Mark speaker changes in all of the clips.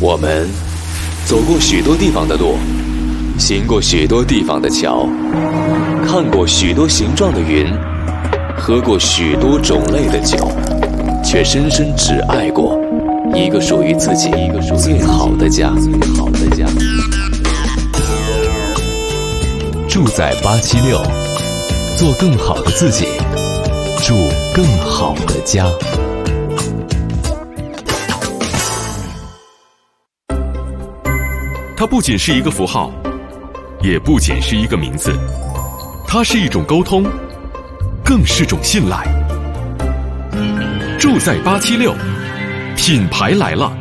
Speaker 1: 我们走过许多地方的路，行过许多地方的桥，看过许多形状的云，喝过许多种类的酒，却深深只爱过一个属于自己最好的家。住在876，做更好的自己，住更好的家。
Speaker 2: 它不仅是一个符号，也不仅是一个名字，它是一种沟通，更是种信赖。住在876，品牌来了。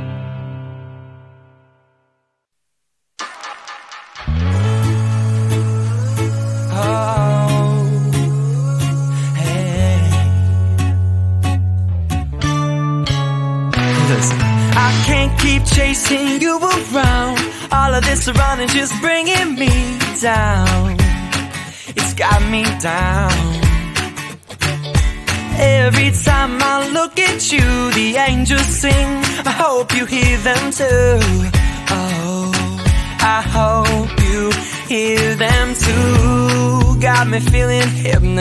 Speaker 3: I can't keep chasing you around. All of this running just bringing me down. It's got me down. Every time I look at you, the angels sing. I hope you hear them too. Oh, I hope you hear them too. Got me feeling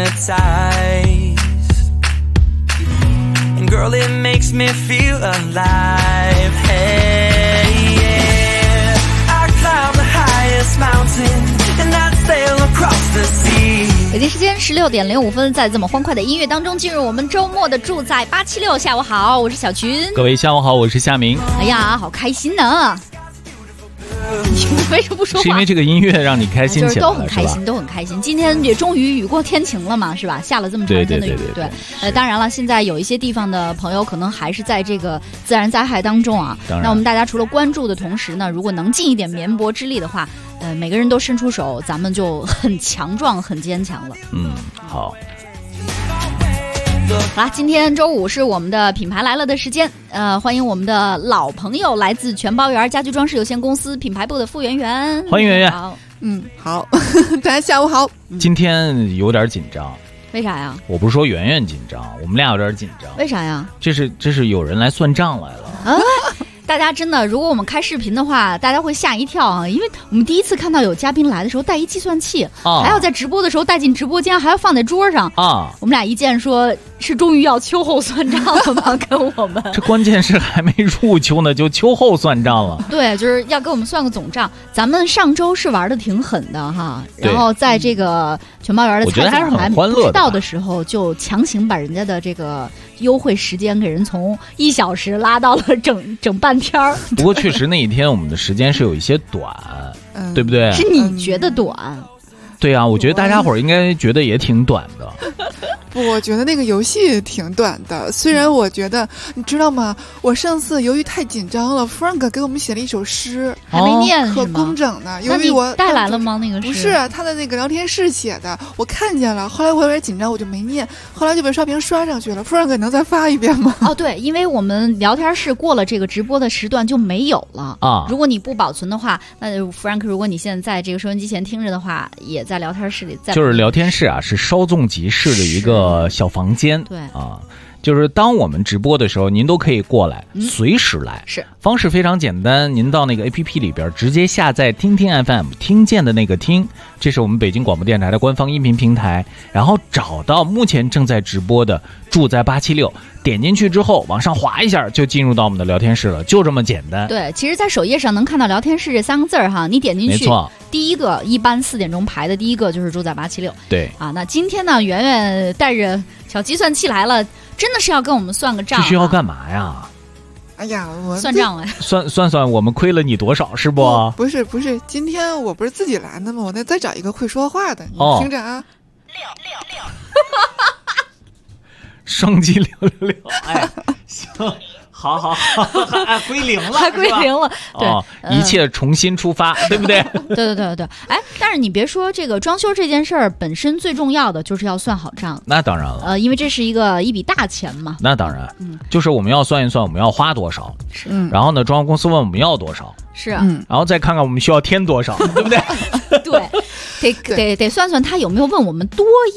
Speaker 3: hypnotized.And girl, it makes me feel alive. Hey, yeah. I climb the highest mountain and I sail across the sea.
Speaker 4: 北京时间16点05分，在这么欢快的音乐当中，进入我们周末的住在876。下午好，我是小群。
Speaker 5: 各位下午好，我是夏明。
Speaker 4: 哎呀，好开心呢！你为什么不说话？
Speaker 5: 是因为这个音乐让你开心起来了，
Speaker 4: 就是都很开心，都很开心。今天也终于雨过天晴了嘛，是吧？下了这么长时间的雨，对。当然了，现在有一些地方的朋友可能还是在这个自然灾害当中啊。那我们大家除了关注的同时呢，如果能尽一点绵薄之力的话，每个人都伸出手，咱们就很强壮、很坚强了。
Speaker 5: 好。
Speaker 4: 好啦，今天周五是我们的品牌来了的时间，欢迎我们的老朋友，来自全包园家居装饰有限公司品牌部的傅圆圆。
Speaker 5: 欢迎圆圆。
Speaker 4: 好，
Speaker 6: 好，大家下午好。
Speaker 5: 今天有点紧张。
Speaker 4: 为啥呀？
Speaker 5: 我不是说圆圆紧张，我们俩有点紧张。
Speaker 4: 为啥呀？这
Speaker 5: 是有人来算账来了
Speaker 4: 啊！大家真的，如果我们开视频的话，大家会吓一跳啊！因为我们第一次看到有嘉宾来的时候带一计算器，还要在直播的时候带进直播间，还要放在桌上啊！我们俩一见说，是终于要秋后算账了吗？跟我们
Speaker 5: 这关键是还没入秋呢，就秋后算账了。
Speaker 4: 对，就是要给我们算个总账。咱们上周是玩的挺狠的哈，然后在这个全包园的菜总还不知道的时候，就强行把人家的这个优惠时间给人从1小时拉到了整半天儿。
Speaker 5: 不过确实那一天我们的时间是有一些短，对不对？
Speaker 4: 是你觉得短？
Speaker 5: 对啊，我觉得大家伙儿应该觉得也挺短的。
Speaker 6: 不，我觉得那个游戏挺短的。虽然我觉得，你知道吗？我上次由于太紧张了 ，Frank 给我们写了一首诗，
Speaker 4: 还没念，
Speaker 6: 可工整呢。由于
Speaker 4: 我带来了吗？那个诗
Speaker 6: 不是他的那个聊天室写的，我看见了。后来我有点紧张，我就没念。后来就被刷屏刷上去了。Frank 能再发一遍吗？
Speaker 4: 哦，对，因为我们聊天室过了这个直播的时段就没有了啊。如果你不保存的话，那 Frank 如果你现在在这个收音机前听着的话，也在聊天室里。
Speaker 5: 就是聊天室啊，是稍纵即逝的一个小房间。
Speaker 4: 对
Speaker 5: 啊，就是当我们直播的时候，您都可以过来，随时来。
Speaker 4: 是
Speaker 5: 方式非常简单，您到那个 APP 里边直接下载听听 FM， 听见的那个听，这是我们北京广播电台的官方音频平台，然后找到目前正在直播的住在876，点进去之后往上滑一下就进入到我们的聊天室了，就这么简单。
Speaker 4: 对，其实在首页上能看到聊天室这3个字哈，你点进去，
Speaker 5: 没错，
Speaker 4: 第一个一般4点钟排的第一个就是住在876。
Speaker 5: 对啊，
Speaker 4: 那今天呢，圆圆带着小计算器来了，真的是要跟我们算个账。
Speaker 5: 这是要干嘛呀？
Speaker 6: 哎呀，我
Speaker 4: 算账了，
Speaker 5: 算我们亏了你多少是不？
Speaker 6: 不是，今天我不是自己来的吗？我再找一个会说话的，你听着啊。
Speaker 5: 双击666，哎，行，好，哎，归零了，
Speaker 4: 还归零了，对，
Speaker 5: 一切重新出发，对不对？
Speaker 4: 对，哎，但是你别说这个装修这件事儿本身最重要的就是要算好账，
Speaker 5: 那当然了，
Speaker 4: 因为这是一笔大钱嘛，
Speaker 5: 那当然，就是我们要算一算我们要花多少，
Speaker 4: 是，
Speaker 5: 然后呢，装修公司问我们要多少，
Speaker 4: 是，
Speaker 5: 然后再看看我们需要添多少，对不对？
Speaker 4: 对，得算算他有没有问我们多要。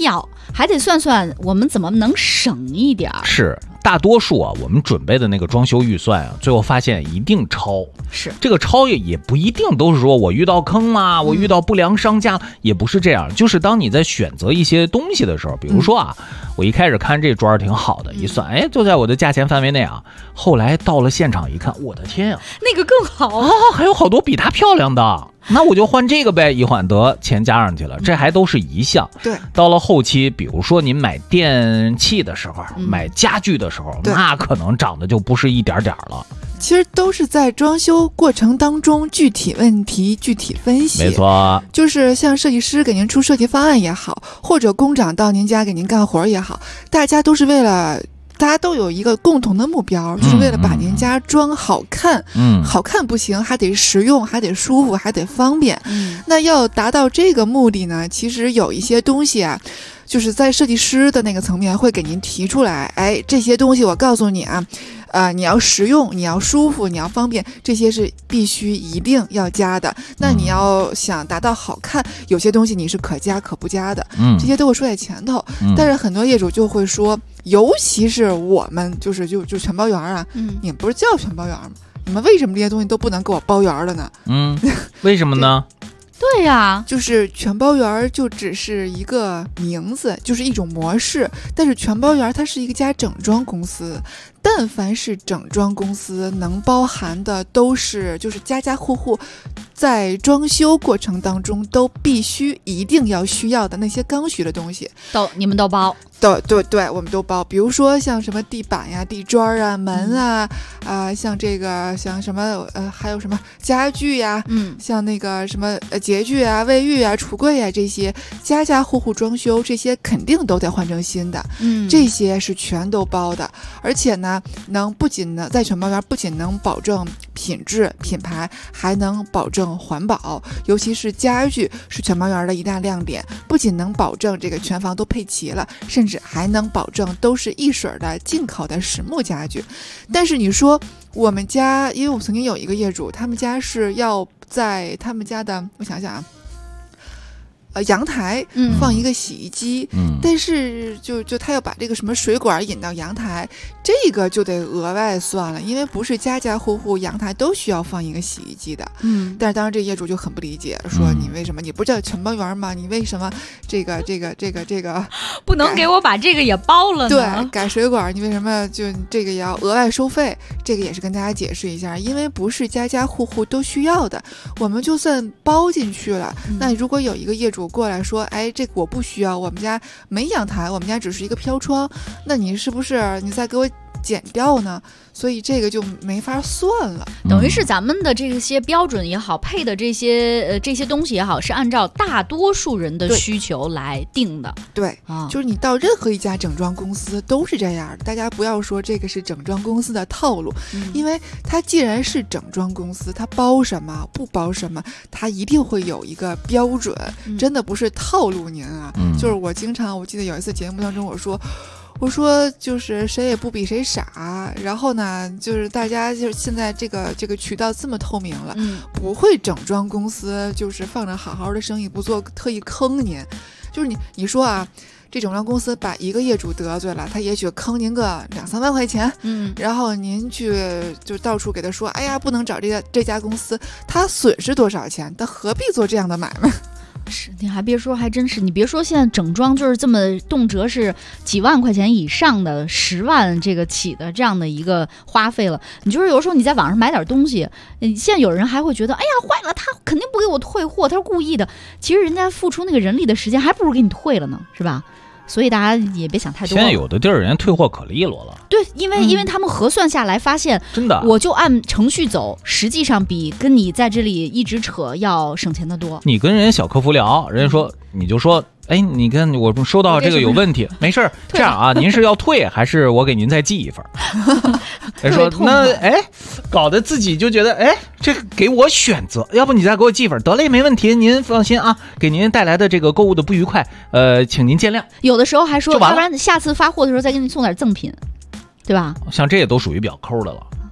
Speaker 4: 还得算算我们怎么能省一点儿。
Speaker 5: 是。大多数啊，我们准备的那个装修预算啊，最后发现一定超。
Speaker 4: 是
Speaker 5: 这个超也不一定都是说我遇到坑啦，我遇到不良商家，也不是这样。就是当你在选择一些东西的时候，比如说啊，我一开始看这砖挺好的，一算，哎，就在我的价钱范围内啊。后来到了现场一看，我的天啊，
Speaker 4: 那个更好
Speaker 5: 啊，还有好多比它漂亮的。那我就换这个呗，一换得钱加上去了，这还都是一项。
Speaker 6: 对，
Speaker 5: 到了后期，比如说您买电器的时候，买家具的时候，那可能涨的就不是一点点了。
Speaker 6: 其实都是在装修过程当中具体问题具体分析。
Speaker 5: 没错，
Speaker 6: 就是像设计师给您出设计方案也好，或者工长到您家给您干活也好，大家都是为了。大家都有一个共同的目标，就是为了把您家装好看。好看不行，还得实用，还得舒服，还得方便。那要达到这个目的呢，其实有一些东西啊，就是在设计师的那个层面会给您提出来，哎，这些东西我告诉你啊。你要实用，你要舒服，你要方便，这些是必须一定要加的。那你要想达到好看，有些东西你是可加可不加的，这些都会说在前头。但是很多业主就会说，尤其是我们就全包圆啊，你们不是叫全包圆吗？你们为什么这些东西都不能给我包圆了呢？
Speaker 5: 为什么呢？
Speaker 4: 对呀，
Speaker 6: 就是全包圆就只是一个名字，就是一种模式。但是全包圆它是一家整装公司，但凡是整装公司能包含的都是就是家家户户在装修过程当中都必须一定要需要的那些刚需的东西，
Speaker 4: 你们都包。
Speaker 6: 对，我们都包。比如说像什么地板呀、地砖啊、门啊，像这个像什么还有什么家具呀，像那个什么洁具啊、卫浴啊、橱柜啊，这些家家户户装修，这些肯定都得换成新的。这些是全都包的，而且呢，不仅呢在全包圆，不仅能保证品质、品牌，还能保证环保。尤其是家具是全包圆的一大亮点，不仅能保证这个全房都配齐了，甚至还能保证都是一水的进口的实木家具。但是你说我们家，因为我曾经有一个业主，他们家是要在他们家的，我想想啊，阳台放一个洗衣机，但是就他要把这个什么水管引到阳台，这个就得额外算了，因为不是家家户户阳台都需要放一个洗衣机的。但是当时这业主就很不理解，说你为什么你不是叫全包圆吗？你为什么这个
Speaker 4: 不能给我把这个也包了呢？
Speaker 6: 对，改水管你为什么就这个也要额外收费？这个也是跟大家解释一下，因为不是家家户户都需要的，我们就算包进去了，那如果有一个业主过来说，哎，这个我不需要，我们家没阳台，我们家只是一个飘窗，那你是不是你再给我减掉呢？所以这个就没法算了。
Speaker 4: 等于是咱们的这些标准也好，配的这些东西也好，是按照大多数人的需求来定的。
Speaker 6: 对，就是你到任何一家整装公司都是这样的，大家不要说这个是整装公司的套路，因为它既然是整装公司，它包什么不包什么，它一定会有一个标准，真的不是套路您啊。就是我记得有一次节目当中我说就是谁也不比谁傻，然后呢，就是大家就是现在这个渠道这么透明了，不会整装公司就是放着好好的生意不做，特意坑您。就是你说啊，这整装公司把一个业主得罪了，他也许坑您个2-3万块钱，然后您去就到处给他说，哎呀，不能找这家公司，他损失多少钱，他何必做这样的买卖？
Speaker 4: 是，你还别说，还真是，你别说，现在整装就是这么动辄是几万块钱以上的10万这个起的这样的一个花费了。你就是有时候你在网上买点东西，现在有人还会觉得，哎呀，坏了，他肯定不给我退货，他是故意的。其实人家付出那个人力的时间，还不如给你退了呢，是吧？所以大家也别想太多。
Speaker 5: 现在有的地儿人家退货可利落了。
Speaker 4: 对，因为他们核算下来发现，
Speaker 5: 真的，
Speaker 4: 我就按程序走，实际上比跟你在这里一直扯要省钱的多。
Speaker 5: 你跟人家小客服聊，人家说你就说，哎，你跟我收到这个有问题，没事儿，这样啊，您是要退还是我给您再寄一份？人说那哎，搞得自己就觉得哎，这个给我选择，要不你再给我寄份，得嘞，没问题，您放心啊，给您带来的这个购物的不愉快，请您见谅。
Speaker 4: 有的时候还说，要不然下次发货的时候再给你送点赠品，对吧？
Speaker 5: 像这也都属于比较抠的了。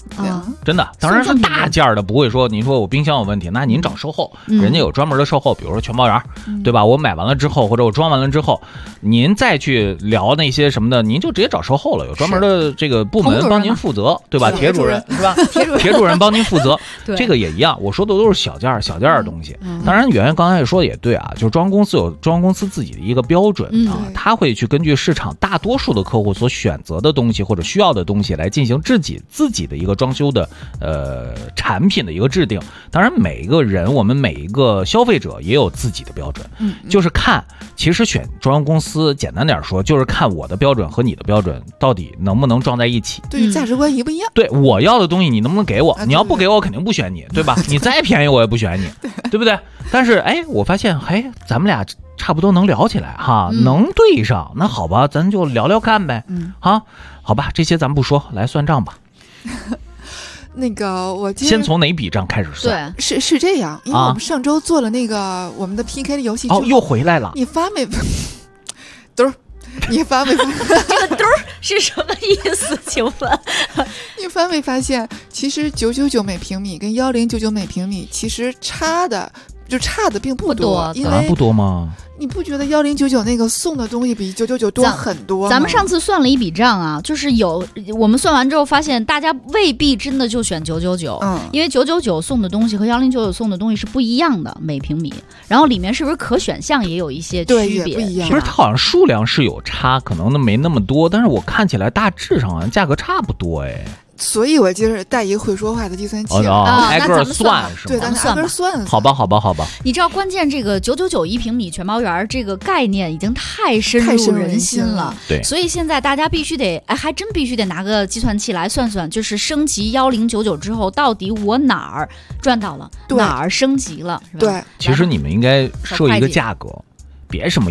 Speaker 5: 真的，当然是大件的，不会说您说我冰箱有问题，那您找售后，人家有专门的售后，比如说全包圆，对吧？我买完了之后，或者我装完了之后，您再去聊那些什么的，您就直接找售后了，有专门的这个部门帮您负责，对吧？铁主任是吧？铁主任帮您负责，这个也一样。我说的都是小件的东西。当然，圆圆刚才也说的也对啊，就是装公司有装公司自己的一个标准啊，他会去根据市场大多数的客户所选择的东西或者需要的东西来进行自己的一个装修的产品的一个制定。当然每一个人，我们每一个消费者也有自己的标准，就是看，其实选装公司简单点说，就是看我的标准和你的标准到底能不能撞在一起，
Speaker 6: 对，价值观一不一样。
Speaker 5: 对，我要的东西你能不能给我？你要不给我，肯定不选你，对吧？你再便宜我也不选你，对不对？但是我发现咱们俩差不多能聊起来哈，能对上，那好吧，咱就聊聊看呗。好吧，这些咱不说，来算账吧。
Speaker 6: 那个我
Speaker 5: 先从哪笔账开始算？
Speaker 6: 对，是这样，因为我们上周做了那个我们的 PK 的游戏，
Speaker 5: 又回来了。
Speaker 6: 你发没？嘚儿，你发没发现？
Speaker 4: 这个嘚儿是什么意思？请问，
Speaker 6: 你发没发现，其实999每平米跟1099每平米其实差的并不多，因为
Speaker 5: 不多吗？
Speaker 6: 你不觉得1099那个送的东西比999多很多吗？
Speaker 4: 咱们上次算了一笔账啊，就是我们算完之后发现，大家未必真的就选999，因为999送的东西和1099送的东西是不一样的每平米，然后里面是不是可选项也有一些区别？
Speaker 6: 对，也不一样。
Speaker 5: 不是，它好像数量是有差，可能没那么多，但是我看起来大致上好像价格差不多
Speaker 6: 所以我接着带一个会说话的计算器，
Speaker 5: 挨个算是吗？
Speaker 6: 对，咱挨个算。
Speaker 5: 好吧。
Speaker 4: 你知道关键这个999一平米全包圆这个概念已经太深入人心了，
Speaker 5: 对，
Speaker 4: 所以现在大家必须得，还真必须得拿个计算器来算算，就是升级1099之后，到底我哪儿赚到了，哪儿升级了，是吧？
Speaker 6: 对，
Speaker 5: 其实你们应该设一个价格，别什么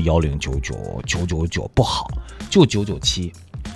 Speaker 5: 1099、999不好，就997。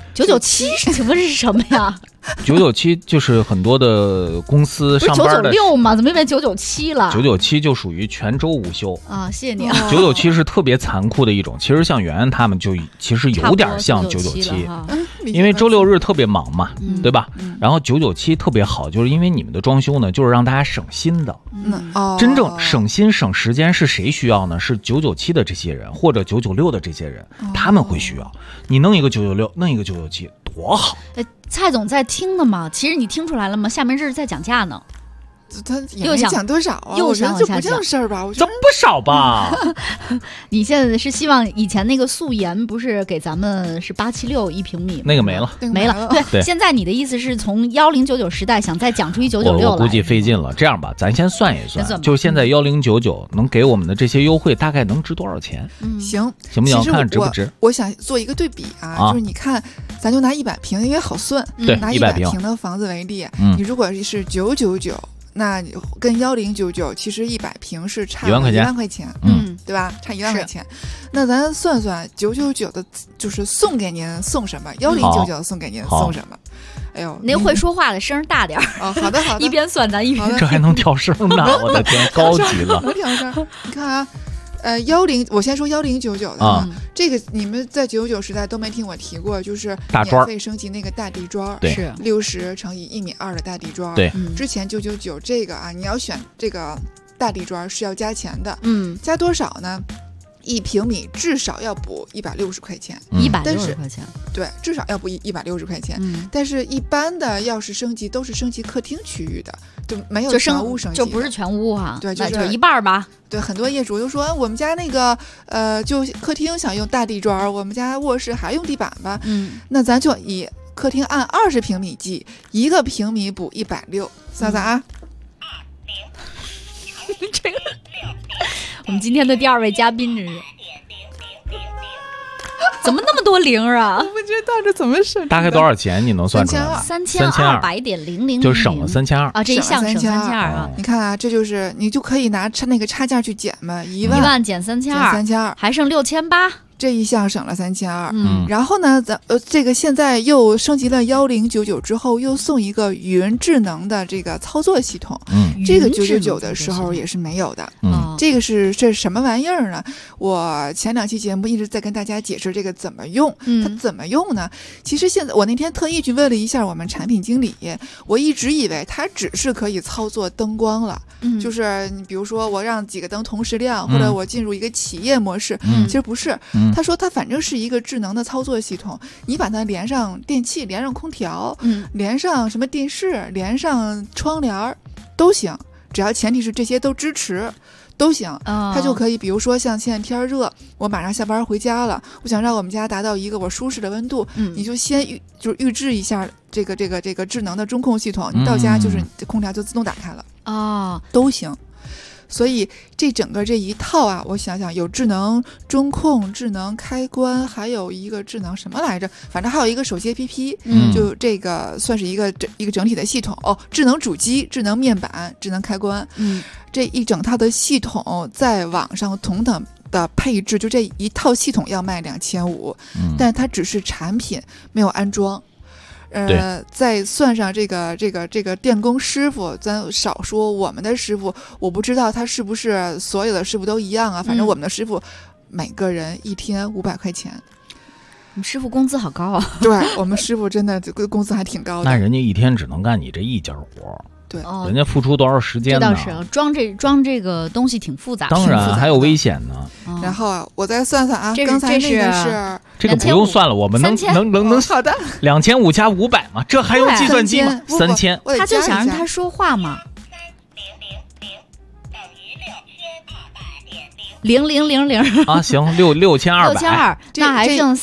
Speaker 4: 997请问是什么呀
Speaker 5: ？997就是很多的公司上班的
Speaker 4: 996吗？怎么变997了
Speaker 5: ？997就属于全周无休
Speaker 4: 啊！谢谢你啊。
Speaker 5: 997是特别残酷的一种，其实像圆圆他们就其实有点像997，因为周六日特别忙嘛，对吧？然后997特别好，就是因为你们的装修呢，就是让大家省心的。真正省心省时间是谁需要呢？是997的这些人或者996的这些人，他们会需要。你弄一个996，弄一个997，多好！
Speaker 4: 蔡总在听的嘛？其实你听出来了吗？下面这是在讲价呢。
Speaker 6: 他也没讲多少啊，
Speaker 4: 又想
Speaker 6: 就不这事儿吧？我觉得
Speaker 5: 不少吧。
Speaker 4: 你现在是希望以前那个素颜不是给咱们是876一平米，
Speaker 5: 那个没了。
Speaker 4: 对，现在你的意思是从1099时代想再讲出一996来？
Speaker 5: 我估计费劲了。这样吧，咱先算一算，就现在1099能给我们的这些优惠，大概能值多少钱？
Speaker 6: 行
Speaker 5: 不行？看值不值？
Speaker 6: 我想做一个对比啊，就是你看，咱就拿100平，因为好算，拿100平的房子为例，你如果是999。那跟1099其实100平是差1万块钱，对吧？差1万块钱。那咱算算999的，就是送给您送什么？1099送给您送什么？哎呦，
Speaker 4: 您会说话的声大点
Speaker 6: 哦。好的，
Speaker 4: 一边算咱一边，
Speaker 5: 这还能调声呢？我的天，高级了！
Speaker 6: 能调声？你看啊。我先说1099的这个你们在999时代都没听我提过，就是免费升级那个大地砖，
Speaker 5: 是
Speaker 6: 60乘以1.2米的大地砖。
Speaker 5: 对，
Speaker 6: 之前999这个啊，你要选这个大地砖是要加钱的，加多少呢？1平米至少要补160块钱
Speaker 4: ，160块钱，
Speaker 6: 对，至少要补160块钱。但是一般的要是升级都是升级客厅区域的，就没有全屋升级，
Speaker 4: 就不是全屋哈，
Speaker 6: 对，
Speaker 4: 就一半吧。
Speaker 6: 对，很多业主就说我们家那个就客厅想用大地砖，我们家卧室还用地板吧。那咱就以客厅按20平米计，1个平米补160，算算啊。
Speaker 4: 这个，我们今天的第2位嘉宾这是。怎么那么多零啊？
Speaker 6: 我不知道这怎么省。
Speaker 5: 大概多少钱？你能算出来
Speaker 4: ？3200.000，
Speaker 5: 就省了3200
Speaker 4: 啊！这一项省3200啊！
Speaker 6: 你看啊，这就是你就可以拿那个差价去减嘛，1
Speaker 4: 万减3200，还剩6800。
Speaker 6: 这一项省了3200，然后呢，这个现在又升级了1099之后，又送一个云智能的这个操作系统，这个999的时候也是没有的， 这是什么玩意儿呢？我前2期节目一直在跟大家解释这个怎么用，它怎么用呢？其实现在我那天特意去问了一下我们产品经理，我一直以为它只是可以操作灯光了，就是你比如说我让几个灯同时亮，或者我进入一个企业模式，其实不是。他说它反正是一个智能的操作系统，你把它连上电器，连上空调，连上什么电视，连上窗帘都行，只要前提是这些都支持都行。它就可以比如说像现在天热，我马上下班回家了，我想让我们家达到一个我舒适的温度，你就先预置一下这个智能的中控系统，你到家就是空调就自动打开了都行。所以这整个这一套啊，我想想有智能中控、智能开关，还有一个智能什么来着？反正还有一个手机 APP，就这个算是一个整体的系统智能主机、智能面板、智能开关，这一整套的系统在网上同等的配置，就这一套系统要卖2500，但它只是产品，没有安装。再算上这个电工师傅，咱少说我们的师傅，我不知道他是不是所有的师傅都一样啊。反正我们的师傅每个人1天500块钱。
Speaker 4: 我们师傅工资好高啊！
Speaker 6: 对，我们师傅真的工资还挺高的。
Speaker 5: 那人家一天只能干你这一件活。
Speaker 6: 对，
Speaker 5: 人家付出多少时间呢？
Speaker 4: 这倒是，装这个东西挺复杂，
Speaker 5: 当然还有危险呢。
Speaker 6: 然后我再算算啊，刚才那个是
Speaker 5: 这个不用算了，我们能
Speaker 6: 好的
Speaker 5: ，2500加500嘛，这还用计算机吗？3000，
Speaker 4: 他就想让他说话嘛。0000
Speaker 5: 啊，行，6200，
Speaker 4: 那还剩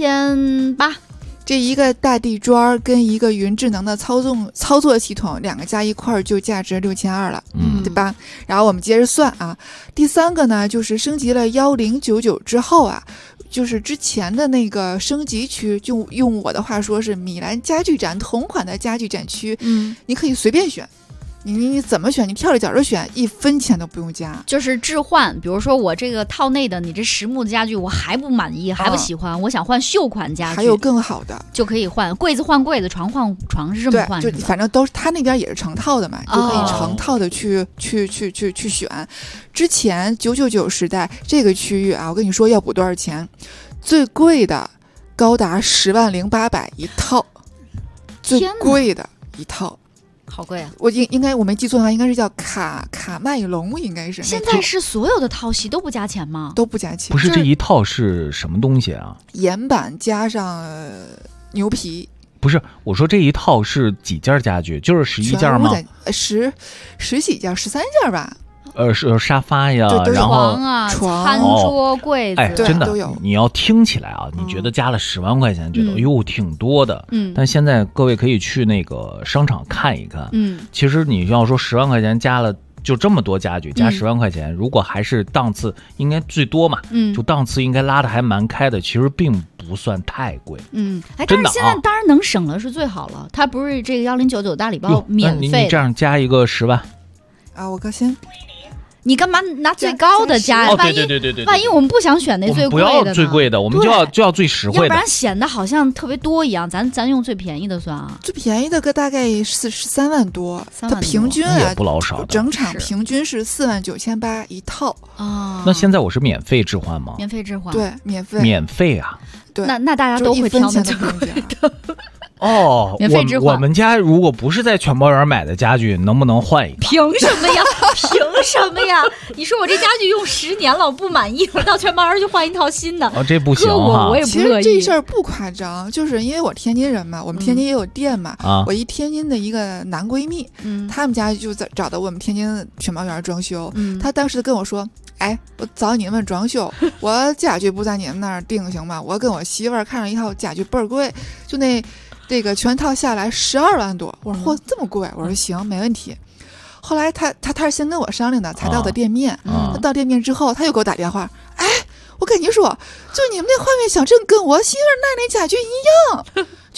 Speaker 4: 3800。
Speaker 6: 这一个大地砖跟一个云智能的操作系统，2个加一块就价值6200了，对吧？然后我们接着算啊，第3个呢，就是升级了1099之后啊，就是之前的那个升级区，就用我的话说是米兰家具展同款的家具展区，你可以随便选。你怎么选？你跳着脚着选，1分钱都不用加。
Speaker 4: 就是置换，比如说我这个套内的你这实木的家具我还不满意，还不喜欢，我想换秀款家具，
Speaker 6: 还有更好的
Speaker 4: 就可以换，柜子换柜子，床换床，是这么换？
Speaker 6: 对，就反正都是他那边也是成套的嘛，就可以成套的去选。之前999时代这个区域啊，我跟你说要补多少钱？最贵的高达100800一套，最贵的一套。
Speaker 4: 好贵啊！
Speaker 6: 我应该我没记错的话，应该是叫卡麦隆，应该是。
Speaker 4: 现在是所有的套系都不加钱吗？
Speaker 6: 都不加钱。
Speaker 5: 不是这一套是什么东西啊？
Speaker 6: 岩板加上牛皮。
Speaker 5: 不是，我说这一套是几件家具？就是11件吗
Speaker 6: ？10几件，13件吧。
Speaker 5: 是沙发呀，然
Speaker 4: 后床、餐桌、柜子，
Speaker 5: 真的
Speaker 6: 都有。
Speaker 5: 你要听起来啊，你觉得加了10万块钱，觉得哎呦挺多的，但现在各位可以去那个商场看一看，其实你要说10万块钱加了就这么多家具，加10万块钱，如果还是档次应该最多嘛，就档次应该拉的还蛮开的，其实并不算太贵，
Speaker 4: 但是现在当然能省了是最好了，它不是这个1099大礼包免费，
Speaker 5: 你这样加一个10万
Speaker 6: 啊，我先。
Speaker 4: 你干嘛拿最高的加？
Speaker 5: 对，
Speaker 4: 万一我们不想选那最贵的呢？
Speaker 5: 不要最贵的，我们就要最实惠的，
Speaker 4: 要不然显得好像特别多一样。咱用最便宜的算啊，
Speaker 6: 最便宜的个大概3万多，它平均啊
Speaker 5: 也不老少，
Speaker 6: 整场平均是49800一套
Speaker 4: 啊。
Speaker 5: 那现在我是免费置换吗？
Speaker 4: 免费置换，
Speaker 6: 对，
Speaker 5: 免费啊。
Speaker 6: 对，
Speaker 4: 那大家都会挑那最贵的。免费置换。
Speaker 5: 我们家如果不是在全包园买的家具，能不能换一个？
Speaker 4: 凭什么呀？凭什么呀？你说我这家具用10年了，我不满意，我到全包园就换一套新的。
Speaker 5: 这不行哈。
Speaker 4: 我也不乐意。
Speaker 6: 其实这事儿不夸张，就是因为我天津人嘛，我们天津也有店嘛。我一天津的一个男闺蜜，他们家就找到我们天津全包园装修。他当时跟我说：“哎，我找你们装修，我家具不在你们那儿定行吗？我跟我媳妇儿看上一套家具倍儿贵，就这个全套下来12万多。”我说：“嚯，这么贵？”我说：“行，没问题。”后来他是先跟我商量的，才到的店面。他到店面之后，他又给我打电话：“哎，我跟你说，就你们那画面小镇跟我媳妇儿那家具一样，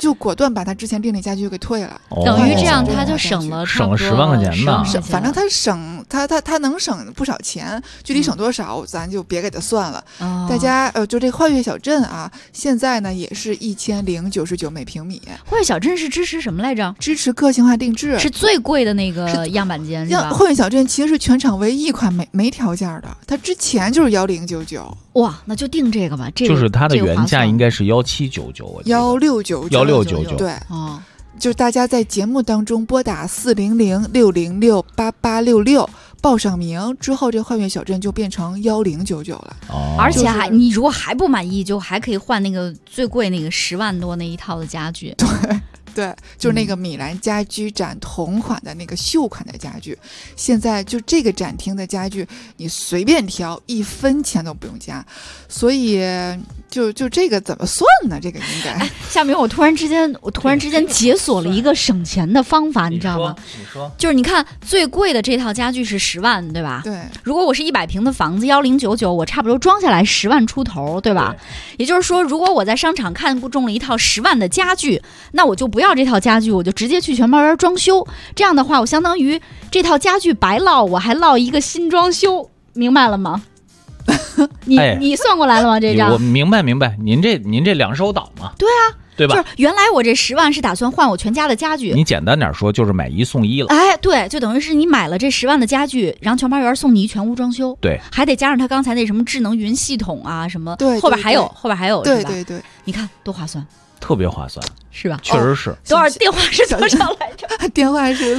Speaker 6: 就果断把他之前订那家具给退了，
Speaker 4: 等于这样他就省了
Speaker 5: 10万块钱呢。
Speaker 6: 反正他能省不少钱，具体省多少咱就别给他算了。大家就这幻月小镇啊，现在呢也是1099每平米。
Speaker 4: 幻月小镇是支持什么来着？
Speaker 6: 支持个性化定制，
Speaker 4: 是最贵的那个样板间是吧？
Speaker 6: 幻月小镇其实是全场唯一一款没条件的，它之前就是1099。
Speaker 4: 哇，那就定这个吧。这个
Speaker 5: 就是它的原价应该是1799，
Speaker 6: 1699，对，就是大家在节目当中拨打400-606-8866报上名之后，这幻月小镇就变成1099了。
Speaker 4: 而且你如果还不满意，就还可以换那个最贵那个10万多那一套的家具。
Speaker 6: 对，就是那个米兰家居展同款的那个秀款的家具，现在就这个展厅的家具你随便挑，1分钱都不用加，所以就这个怎么算呢？这个应该。
Speaker 4: 夏明，我突然之间解锁了一个省钱的方法，你知道吗？
Speaker 5: 你说，
Speaker 4: 就是你看最贵的这套家具是10万，对吧？
Speaker 6: 对。
Speaker 4: 如果我是100平的房子1099，我差不多装下来10万出头，对吧？对。也就是说，如果我在商场看中了一套10万的家具，那我就不要这套家具，我就直接去全猫园装修。这样的话，我相当于这套家具白落，我还落一个新装修，明白了吗？你算过来了吗？这张
Speaker 5: 我明白，您这两手倒嘛？
Speaker 4: 对啊，
Speaker 5: 对吧？
Speaker 4: 就是原来我这10万是打算换我全家的家具，
Speaker 5: 你简单点说就是买1送1了。
Speaker 4: 哎，对，就等于是你买了这10万的家具，然后全猫园送你一全屋装修，
Speaker 5: 对，
Speaker 4: 还得加上他刚才那什么智能云系统啊什么，
Speaker 6: 对，
Speaker 4: 后边还有，
Speaker 6: 对，
Speaker 4: 你看多划算。
Speaker 5: 特别划算，
Speaker 4: 是吧？
Speaker 5: 确实是。
Speaker 4: 多少电话是多少来着？
Speaker 6: 电话是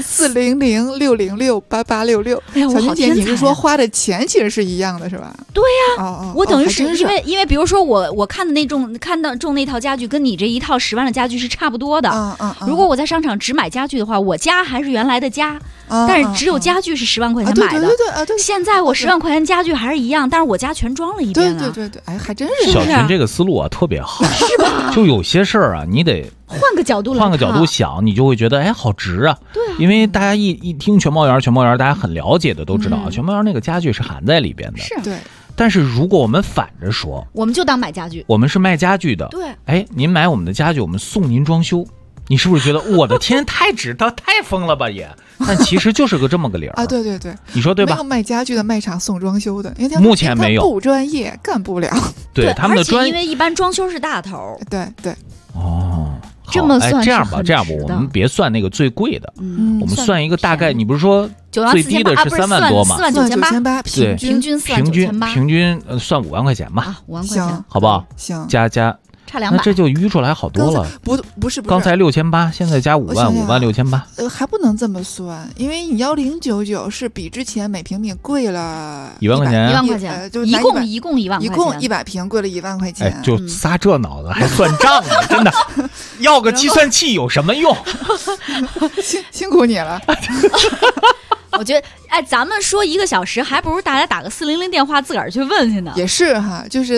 Speaker 6: 400-606-8866。
Speaker 4: 哎呀，我好天才！
Speaker 6: 你是说花的钱其实是一样的，是吧？
Speaker 4: 对呀，我等于是因为比如说我看到中那套家具跟你这一套10万的家具是差不多的。如果我在商场只买家具的话，我家还是原来的家，但是只有家具是10万块钱买的。
Speaker 6: 对。
Speaker 4: 现在我10万块钱家具还是一样，但是我家全装了一遍啊。
Speaker 6: 对，哎，还真是。
Speaker 5: 小群这个思路啊特别好，
Speaker 4: 是吧？
Speaker 5: 就有些事儿啊，你得
Speaker 4: 换个角度
Speaker 5: 想，你就会觉得哎，好值啊。
Speaker 4: 对啊，
Speaker 5: 因为大家一听全猫园，大家很了解的都知道，全猫园那个家具是含在里边的。
Speaker 4: 是，
Speaker 6: 对。
Speaker 5: 但是如果我们反着说，
Speaker 4: 我们就当买家具，
Speaker 5: 我们是卖家具的。
Speaker 4: 对，
Speaker 5: 哎，您买我们的家具，我们送您装修。你是不是觉得我的天太值，太疯了吧也？但其实就是这么个理儿
Speaker 6: 啊！对，
Speaker 5: 你说对吧？
Speaker 6: 没有卖家具的卖场送装修的，因为
Speaker 5: 目前没有，
Speaker 6: 不专业干不了。
Speaker 5: 对，他们的
Speaker 4: 因为一般装修是大头。
Speaker 6: 对。
Speaker 5: 哦，
Speaker 4: 这么算
Speaker 5: 这样吧，我们别算那个最贵的，我们算一个大概。你不是说最低的是3万多吗
Speaker 4: ？4万9800，平均
Speaker 5: 算5万块钱吧。
Speaker 4: 5万块钱，
Speaker 6: 行，
Speaker 5: 好不好？
Speaker 6: 行，
Speaker 5: 加。
Speaker 4: 差200，
Speaker 5: 那这就淤出来好多了。
Speaker 6: 不是，
Speaker 5: 刚才6800，现在加5万，56800。
Speaker 6: 还不能这么算，因为你1099是比之前每平米贵了
Speaker 5: 1万块钱
Speaker 4: ，1万块钱，就一共1万块钱，
Speaker 6: 一共100平贵了1万块钱。
Speaker 5: 哎，就撒这脑子还算账呢，真的，要个计算器有什么用？
Speaker 6: 辛苦你了。
Speaker 4: 我觉得，哎，咱们说1个小时，还不如大家打个400电话自个儿去问去呢。
Speaker 6: 也是哈，就是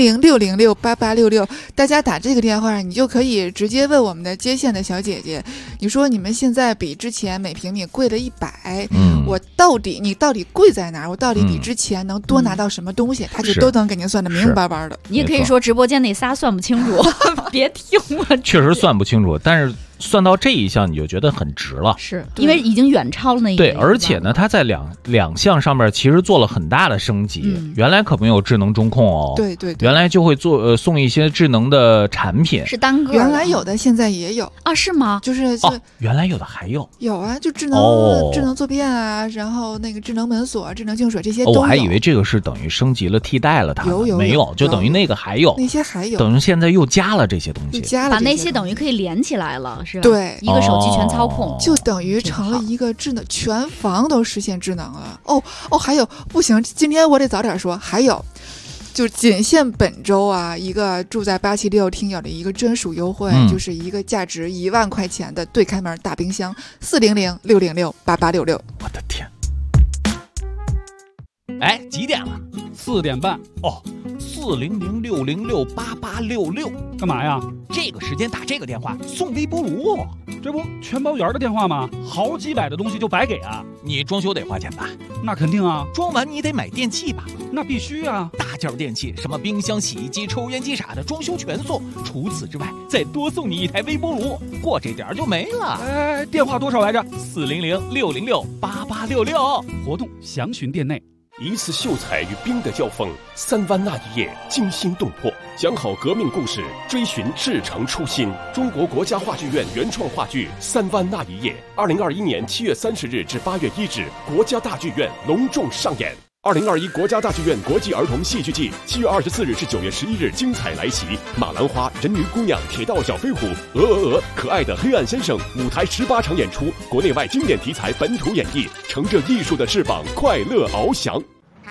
Speaker 6: 400-606-8866，大家打这个电话，你就可以直接问我们的接线的小姐姐，你说你们现在比之前每平米贵了100，你到底贵在哪儿？我到底比之前能多拿到什么东西？他就都能给您算得明明白白的。
Speaker 4: 你也可以说直播间那仨算不清楚，别听了。
Speaker 5: 确实算不清楚，但是算到这一项你就觉得很值了，
Speaker 4: 是因为已经远超了那一个。
Speaker 5: 对，而且呢，它在两项上面其实做了很大的升级。原来可没有智能中控哦，
Speaker 6: 对，
Speaker 5: 原来就会送一些智能的产品，
Speaker 4: 是单个。
Speaker 6: 原来有的，现在也有
Speaker 4: 啊？是吗？
Speaker 6: 就是
Speaker 5: 原来有的还有
Speaker 6: 啊，就智能坐便啊，然后那个智能门锁、智能净水这些都有。
Speaker 5: 我还以为这个是等于升级了、替代了它，没有，就等于那个还有，
Speaker 6: 那些还有，
Speaker 5: 等于现在又加了这些东西，
Speaker 4: 把那些等于可以连起来了，是吧？
Speaker 6: 对，
Speaker 4: 一个手机全操控，
Speaker 6: 就等于成了一个智能，全房都实现智能了。还有不行，今天我得早点说，还有。就仅限本周啊，一个住在876听友的一个专属优惠，就是一个价值1万块钱的对开门大冰箱，400-606-8866。
Speaker 5: 我的天！哎，几点了
Speaker 7: ？4点半。
Speaker 5: 哦，400-606-8866。
Speaker 7: 干嘛呀？
Speaker 5: 这个时间打这个电话送微波炉。
Speaker 7: 这不全包圆的电话吗？好几百的东西就白给啊！
Speaker 5: 你装修得花钱吧？
Speaker 7: 那肯定啊！
Speaker 5: 装完你得买电器吧？
Speaker 7: 那必须啊！
Speaker 5: 大件电器，什么冰箱、洗衣机、抽烟机啥的，装修全送。除此之外，再多送你一台微波炉，过这点就没了。
Speaker 7: 哎，电话多少来着
Speaker 5: ？400-606-8866，
Speaker 7: 活动详询店内。
Speaker 8: 一次秀才与兵的交锋，3湾那一夜惊心动魄，讲好革命故事，追寻至诚初心。中国国家话剧院原创话剧《3湾那一夜》，2021年7月30日至8月1日，国家大剧院隆重上演。2021国家大剧院国际儿童戏剧季7月24日至9月11日精彩来袭，马兰花、人鱼姑娘、铁道小飞虎、可爱的黑暗先生，舞台18场演出，国内外经典题材本土演绎，乘着艺术的翅膀，快乐翱翔。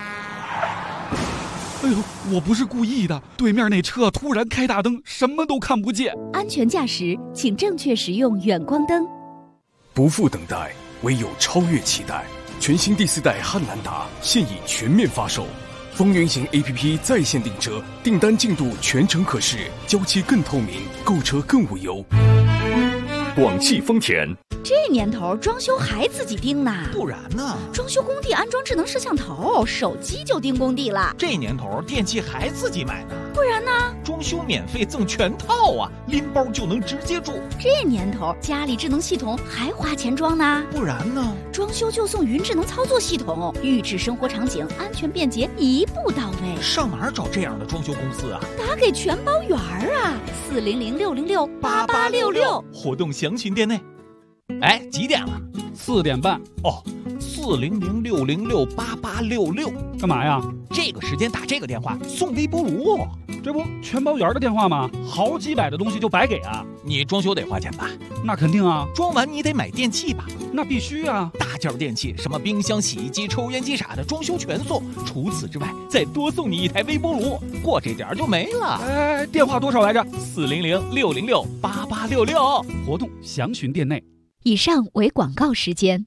Speaker 7: 哎呦，我不是故意的，对面那车突然开大灯，什么都看不见。
Speaker 9: 安全驾驶，请正确使用远光灯。
Speaker 10: 不负等待，唯有超越期待。全新第4代汉兰达现已全面发售，风云行 APP 在线订车，订单进度全程可视，交期更透明，购车更无忧。
Speaker 8: 广汽丰田，
Speaker 9: 这年头装修还自己盯呢？
Speaker 5: 不然呢？
Speaker 9: 装修工地安装智能摄像头，手机就盯工地了。
Speaker 5: 这年头电器还自己买呢？
Speaker 9: 不然呢？
Speaker 5: 装修免费赠全套啊，拎包就能直接住。
Speaker 9: 这年头家里智能系统还花钱装呢？
Speaker 5: 不然呢？
Speaker 9: 装修就送云智能操作系统，预制生活场景，安全便捷，一步到位。
Speaker 5: 上哪儿找这样的装修公司啊？
Speaker 9: 打给全包圆啊，400-606-8866，
Speaker 5: 活动详询店内。哎，几点了
Speaker 7: ？4点半。
Speaker 5: 哦，400-606-8866，
Speaker 7: 干嘛呀？
Speaker 5: 这个时间打这个电话送微波炉，
Speaker 7: 这不全包圆的电话吗？好几百的东西就白给啊！
Speaker 5: 你装修得花钱吧？
Speaker 7: 那肯定啊！
Speaker 5: 装完你得买电器吧？
Speaker 7: 那必须啊！
Speaker 5: 大件电器，什么冰箱、洗衣机、抽烟机啥的，装修全送。除此之外，再多送你一台微波炉，过这点就没了。
Speaker 7: 哎，电话多少来着
Speaker 5: ？400-606-8866，
Speaker 7: 活动详询店内。
Speaker 9: 以上为广告时间。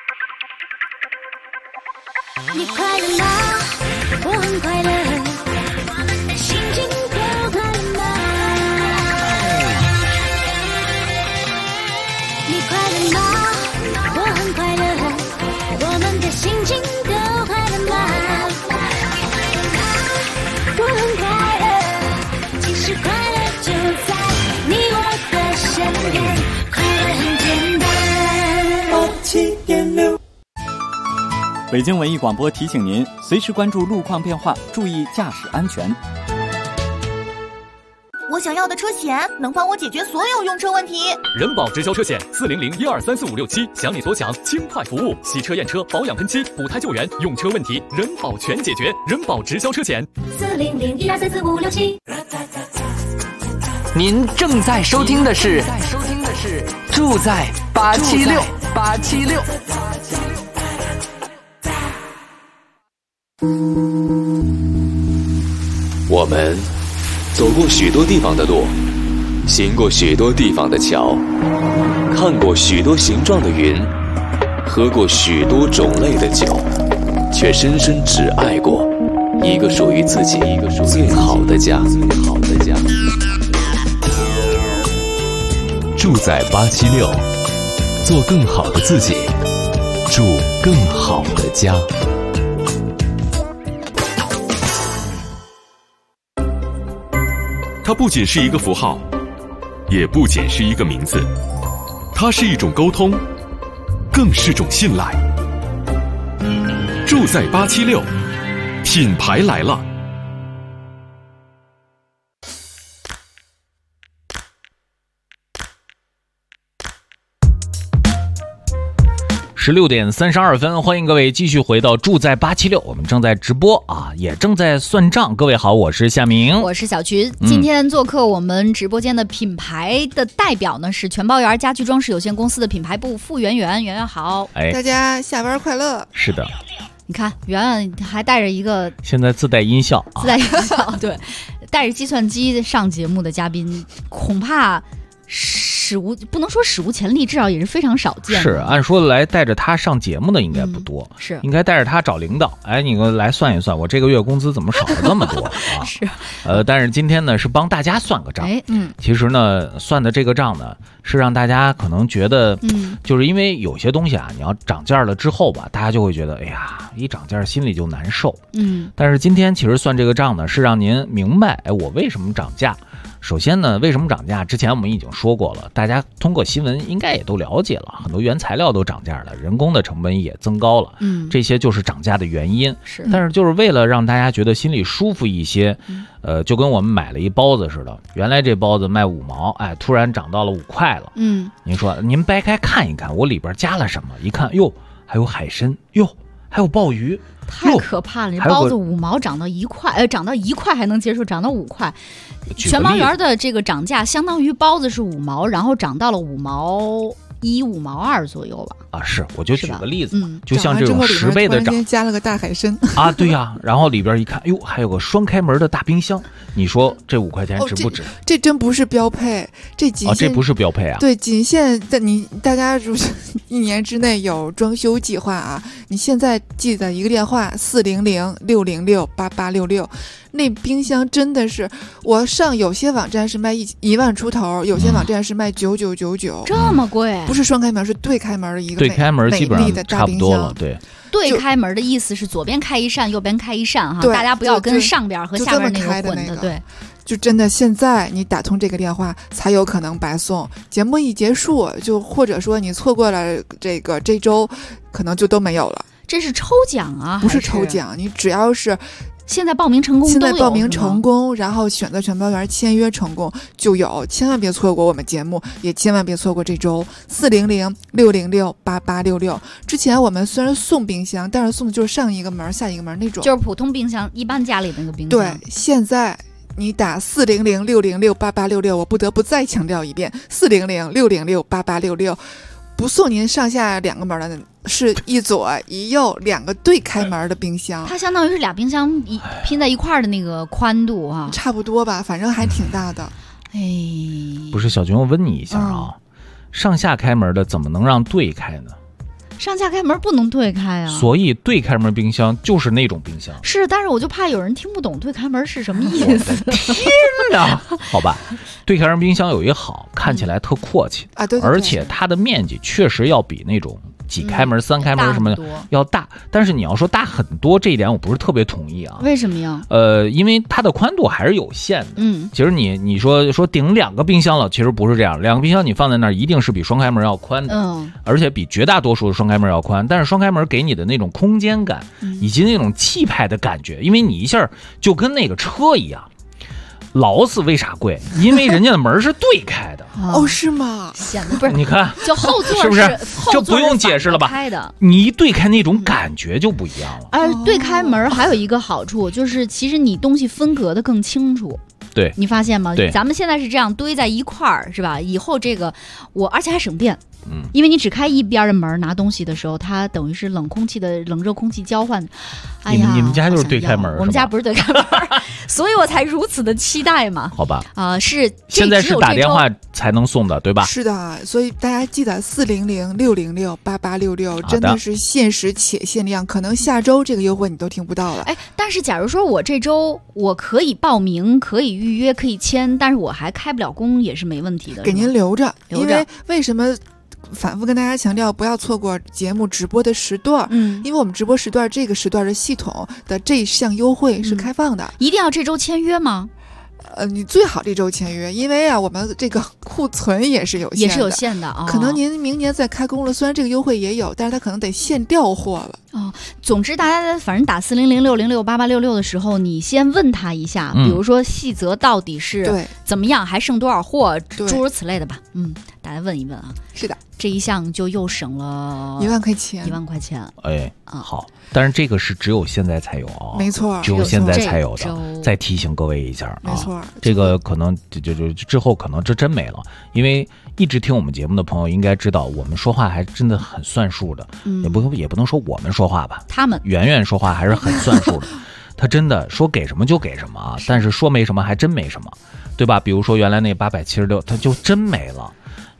Speaker 11: 你快乐吗？我很快乐，我们的心情都快乐吗？你快乐吗？我很快乐，我们的心情都快乐吗？我很快乐，其实快乐就在你我的身边，快乐很简单。87.6
Speaker 12: 北京文艺广播提醒您，随时关注路况变化，注意驾驶安全。
Speaker 13: 我想要的车险能帮我解决所有用车问题。
Speaker 2: 人保直销车险400-1234567，想你所想，轻快服务，洗车验车、保养喷漆、补胎救援，用车问题人保全解决。人保直销车险
Speaker 11: 400-1234567。
Speaker 14: 您正在收听的是住在876。
Speaker 1: 我们走过许多地方的路，行过许多地方的桥，看过许多形状的云，喝过许多种类的酒，却深深只爱过一个属于自己最好的家。住在876，做更好的自己，住更好的家。
Speaker 2: 它不仅是一个符号，也不仅是一个名字，它是一种沟通，更是种信赖。住在876，品牌来了。
Speaker 5: 16点32分，欢迎各位继续回到住在876，我们正在直播啊，也正在算账。各位好，我是夏明，
Speaker 4: 我是小群。今天做客我们直播间的品牌的代表呢是全包园家居装饰有限公司的品牌部副圆圆，圆圆好，
Speaker 6: 大家下班快乐。
Speaker 5: 是的，
Speaker 4: 你看圆圆还带着一个，
Speaker 5: 现在自带音效，
Speaker 4: 对，带着计算机上节目的嘉宾，恐怕10 不能说史无前例，至少也是非常少见的。
Speaker 5: 是按说来带着他上节目的应该不多，
Speaker 4: 是
Speaker 5: 应该带着他找领导。哎，你来算一算，我这个月工资怎么少了那么多啊？
Speaker 4: 是，
Speaker 5: 但是今天呢是帮大家算个账。其实呢算的这个账呢是让大家可能觉得，就是因为有些东西啊，你要涨价了之后吧，大家就会觉得，哎呀，一涨价心里就难受。但是今天其实算这个账呢，是让您明白，哎，我为什么涨价。首先呢，为什么涨价？之前我们已经说过了，大家通过新闻应该也都了解了，很多原材料都涨价了，人工的成本也增高了，这些就是涨价的原因。但是就是为了让大家觉得心里舒服一些，就跟我们买了一包子似的，原来这包子卖5毛，哎，突然涨到了5块了。您说您掰开看一看，我里边加了什么？一看，哟，还有海参，哟，还有鲍鱼。
Speaker 4: 太可怕了！这包子5毛涨到1块，涨到1块还能接受，涨到5块。全毛园的这个涨价，相当于包子是5毛，然后涨到了5毛1、5毛2左右吧。
Speaker 5: 啊，是，我就举个例子，就像这种10倍的涨，
Speaker 6: 加了个大海参
Speaker 5: 啊，对呀，然后里边一看，哟，还有个双开门的大冰箱，你说这5块钱值不值？
Speaker 6: 这真不是标配，这仅限
Speaker 5: 这不是标配啊？
Speaker 6: 对，仅限在大家如1年之内有装修计划啊，你现在记得一个电话400-606-8866。那冰箱真的是，我上有些网站是卖1万出头，有些网站是卖9999，
Speaker 4: 这么贵？
Speaker 6: 不是双开门，是对开门的一个
Speaker 5: 对开门，基本上差不多了。对，
Speaker 4: 对开门的意思是左边开一扇，右边开一扇哈，大家不要跟上边和下边那个混的。对，
Speaker 6: 就真的现在你打通这个电话才有可能白送。节目一结束，就或者说你错过了这周，可能就都没有了。
Speaker 4: 这是抽奖啊？
Speaker 6: 不是抽奖，你只要是。
Speaker 4: 现在报名成功都有，
Speaker 6: 现在报名成功，然后选择全包园签约成功就有，千万别错过我们节目，也千万别错过这周400-606-8866。之前我们虽然送冰箱，但是送的就是上一个门下一个门那种，
Speaker 4: 就是普通冰箱，一般家里那个冰箱。
Speaker 6: 对，现在你打400-606-8866，我不得不再强调一遍，400-606-8866，不送您上下2个门的。是一左一右2个对开门的冰箱，
Speaker 4: 它相当于是俩冰箱拼在一块的那个宽度啊，
Speaker 6: 差不多吧，反正还挺大的。
Speaker 4: 哎，
Speaker 5: 不是小军，我问你一下啊，上下开门的怎么能让对开呢？
Speaker 4: 上下开门不能对开啊，
Speaker 5: 所以对开门冰箱就是那种冰箱。
Speaker 4: 是，但是我就怕有人听不懂对开门是什么意思。
Speaker 5: 天哪！好吧，对开门冰箱有一好，看起来特阔气
Speaker 6: 啊，对，
Speaker 5: 而且它的面积确实要比那种几开门、3开门什么的要大，但是你要说大很多，这一点我不是特别同意啊。
Speaker 4: 为什么呀？
Speaker 5: 因为它的宽度还是有限的。其实你说顶2个冰箱了，其实不是这样，2个冰箱你放在那儿一定是比双开门要宽的，而且比绝大多数的双开门要宽。但是双开门给你的那种空间感，以及那种气派的感觉，因为你一下就跟那个车一样。劳斯为啥贵？因为人家的门是对开的。
Speaker 6: 哦，是吗？
Speaker 4: 显得不是，
Speaker 5: 你看，
Speaker 4: 就后座
Speaker 5: 是不是？就不用解释了吧？你一对开那种感觉就不一样了。
Speaker 4: 对开门还有一个好处就是，其实你东西分隔的更清楚。
Speaker 5: 对，
Speaker 4: 你发现吗？
Speaker 5: 对，
Speaker 4: 咱们现在是这样堆在一块儿，是吧？以后这个而且还省电。因为你只开一边的门拿东西的时候，它等于是冷热空气交换。哎呀，
Speaker 5: 你们家就是对开门，
Speaker 4: 我们家不是对开门，所以我才如此的期待嘛。
Speaker 5: 好吧，
Speaker 4: 是
Speaker 5: 现在是打电话才能送的，对吧？
Speaker 6: 是的，所以大家记得400-606-8866，真的是限时且限量，可能下周这个优惠你都听不到了。
Speaker 4: 哎，但是假如说我这周我可以报名、可以预约、可以签，但是我还开不了工也是没问题的，
Speaker 6: 给您留着。因为为什么？反复跟大家强调不要错过节目直播的时段，因为我们直播时段这个时段的系统的这项优惠是开放的。
Speaker 4: 一定要这周签约吗？
Speaker 6: 你最好这周签约，因为我们这个库存也是有限的，可能您明年再开工了，虽然这个优惠也有，但是它可能得现调货了。
Speaker 4: 总之大家反正打400-606-8866的时候，你先问他一下，比如说细则到底是怎么样，还剩多少货，诸如此类的吧。大家问一问啊。
Speaker 6: 是的，
Speaker 4: 这一项就又省了
Speaker 6: 1万块钱。
Speaker 4: 1万块钱。
Speaker 5: 好，但是这个是只有现在才有啊，
Speaker 6: 没错，
Speaker 5: 只有现在才有的。再提醒各位一下啊，
Speaker 6: 没错，
Speaker 5: 这个可能就之后可能这真没了，因为一直听我们节目的朋友应该知道，我们说话还真的很算数的，也不能说我们说话吧，
Speaker 4: 他们
Speaker 5: 圆圆说话还是很算数的。他真的说给什么就给什么啊，但是说没什么还真没什么，对吧？比如说原来那876，他就真没了。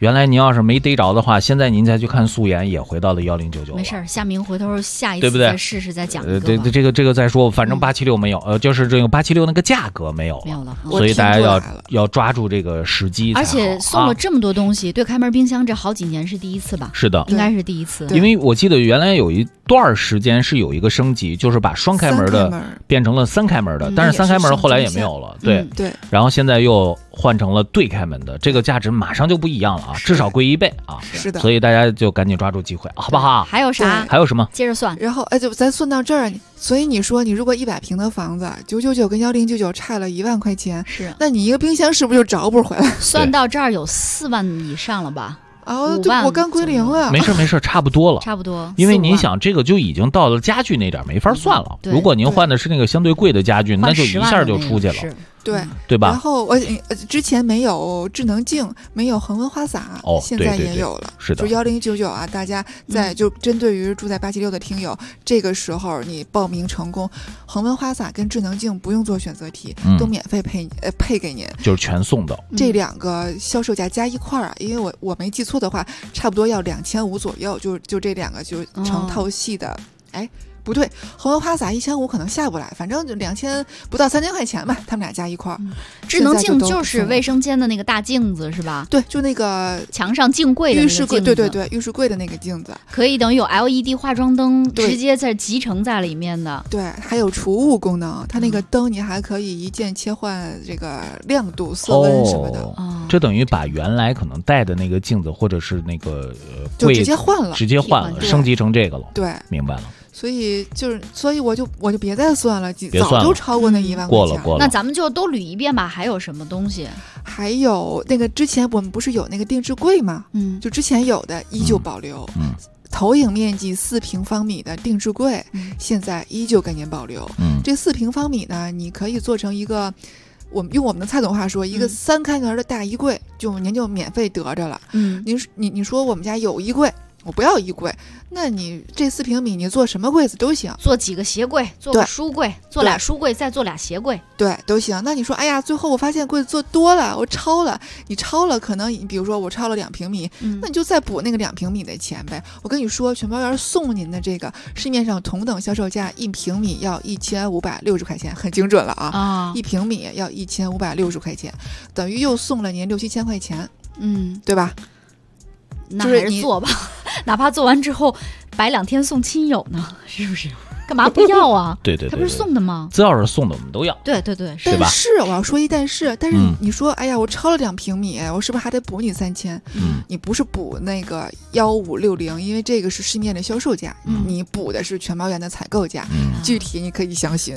Speaker 5: 原来您要是没逮着的话，现在您再去看素颜也回到了1099。
Speaker 4: 没事，夏明回头下一次
Speaker 5: 对不对？
Speaker 4: 再试试再讲一个。
Speaker 5: 对，这个再说，反正876没有，就是这个876那个价格没有
Speaker 4: 了，
Speaker 5: 所以大家要抓住这个时机。
Speaker 4: 而且送了这么多东西，对开门冰箱这好几年是第一次吧？
Speaker 5: 是的，
Speaker 4: 应该是第一次。
Speaker 5: 因为我记得原来有一段时间是有一个升级，就是把双开门的变成了3开门的，但是3开门后来也没有了。对，然后现在又换成了对开门的，这个价值马上就不一样了啊，至少贵1倍啊！
Speaker 6: 是的，
Speaker 5: 所以大家就赶紧抓住机会，好不好？
Speaker 4: 还有啥？
Speaker 5: 还有什么？
Speaker 4: 接着算。
Speaker 6: 然后就咱算到这儿，所以你说你如果100平的房子，999跟1099差了1万块钱，
Speaker 4: 是，
Speaker 6: 那你一个冰箱是不是就找不回来？
Speaker 4: 算到这儿有4万以上了吧？
Speaker 6: 对，我刚归零了。
Speaker 5: 没事，差不多了，
Speaker 4: 差不多。
Speaker 5: 因为您想，这个就已经到了家具那点，没法算了。如果您换的是那个相对贵的家具，那就一下就出去了。
Speaker 6: 对
Speaker 5: 吧？
Speaker 6: 然后我之前没有智能镜，没有恒温花洒，现在也有了。
Speaker 5: 是的，
Speaker 6: 就1099啊，大家就针对于住在876的听友，这个时候你报名成功，恒温花洒跟智能镜不用做选择题，都免费配给您，
Speaker 5: 就是全送的。
Speaker 6: 这2个销售价加一块儿啊，因为我没记错的话，差不多要2500左右，就这2个就成套系的，不对，恒温花洒1500可能下不来，反正就2000不到3000块钱吧，他们俩加一块儿。
Speaker 4: 智能镜就是卫生间的那个大镜子是吧？
Speaker 6: 对，就那个
Speaker 4: 墙上镜柜的那个镜子。
Speaker 6: 对，浴室柜的那个镜子，
Speaker 4: 可以等于有 LED 化妆灯直接集成在里面的。
Speaker 6: 对，还有除雾功能，它那个灯你还可以一键切换这个亮度、色温什么的。
Speaker 5: 这等于把原来可能带的那个镜子或者是那个
Speaker 6: 就直接换了，
Speaker 5: 升级成这个了。
Speaker 6: 对，
Speaker 5: 明白了。
Speaker 6: 所以我就别再算了，早就超过那1万块钱
Speaker 5: 过了。
Speaker 4: 那咱们就都捋一遍吧。还有什么东西？
Speaker 6: 还有那个之前我们不是有那个定制柜吗？就之前有的依旧保留。投影面积4平方米的定制柜，现在依旧给您保留。这4平方米呢，你可以做成一个。用我们的蔡总话说，一个3开门的大衣柜，您就免费得着了。你说我们家有衣柜，我不要衣柜，那你这4平米你做什么柜子都行，
Speaker 4: 做几个鞋柜，做个书柜，做俩书柜，再做俩鞋柜，
Speaker 6: 对，都行。那你说，哎呀，最后我发现柜子做多了，我超了，你超了，可能比如说我超了2平米，那你就再补那个2平米的钱呗。我跟你说，全包园送您的这个市面上同等销售价1平米要1560块钱，很精准了啊！1平米要1560块钱，等于又送了您6、7千块钱，对吧？
Speaker 4: 那还是做吧，哪怕做完之后摆2天送亲友呢，是不是？干嘛不要啊？
Speaker 5: 对，
Speaker 4: 他不是送的吗？
Speaker 5: 只要是送的我们都要。
Speaker 4: 对，
Speaker 6: 但是我要说但是你说，哎呀，我超了2平米，我是不是还得补你3000？你不是补那个1560，因为这个是市面的销售价，你补的是全包园的采购价。具体你可以相信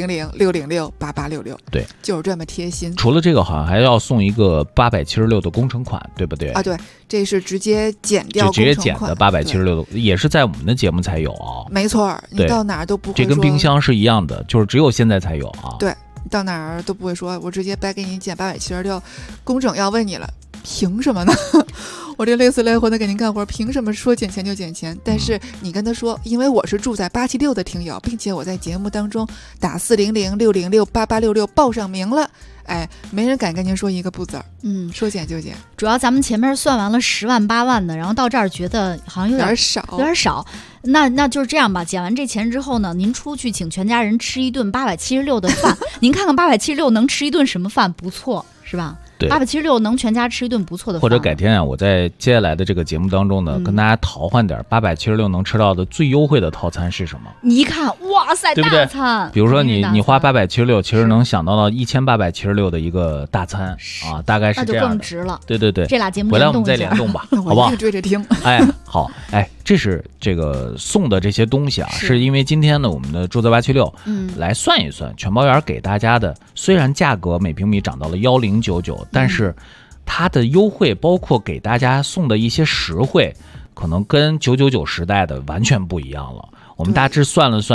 Speaker 6: 400、606、8866，对，就是这么贴心。
Speaker 5: 除了这个，好像还要送一个876的工程款，对不对？
Speaker 6: 啊，对，这是直接减掉工程款，
Speaker 5: 直接减的876的，也是在我们的节目才有啊。
Speaker 6: 没错，你到哪儿都不会说，
Speaker 5: 这跟冰箱是一样的，就是只有现在才有啊。
Speaker 6: 对，你到哪儿都不会说，我直接白给你减876，工整要问你了，凭什么呢？我这累死累活的给您干活，凭什么说减钱就减钱？但是你跟他说，因为我是住在876的听友，并且我在节目当中打400、606、8866报上名了，没人敢跟您说一个不字儿。说减就减。
Speaker 4: 主要咱们前面算完了10万8万的，然后到这儿觉得好像有点少。那就是这样吧，减完这钱之后呢，您出去请全家人吃一顿876的饭，您看看876能吃一顿什么饭？不错，是吧？876能全家吃一顿不错的饭。
Speaker 5: 或者改天啊，我在接下来的这个节目当中呢，跟大家淘换点876能吃到的最优惠的套餐是什么？
Speaker 4: 你一看，哇塞，
Speaker 5: 对不对？
Speaker 4: 大餐。
Speaker 5: 比如说你花876，其实能想到1876的一个大餐啊，大概是这样的。那就更值了。对，
Speaker 4: 这俩节目
Speaker 5: 回来我们再联动吧，好不好？
Speaker 6: 追着听。
Speaker 5: 好，这是这个送的这些东西啊，是因为今天呢，我们的住在876，来算一算，全包园给大家的，虽然价格每平米涨到了1099，但是它的优惠包括给大家送的一些实惠，可能跟999时代的完全不一样了。我们大致算了算，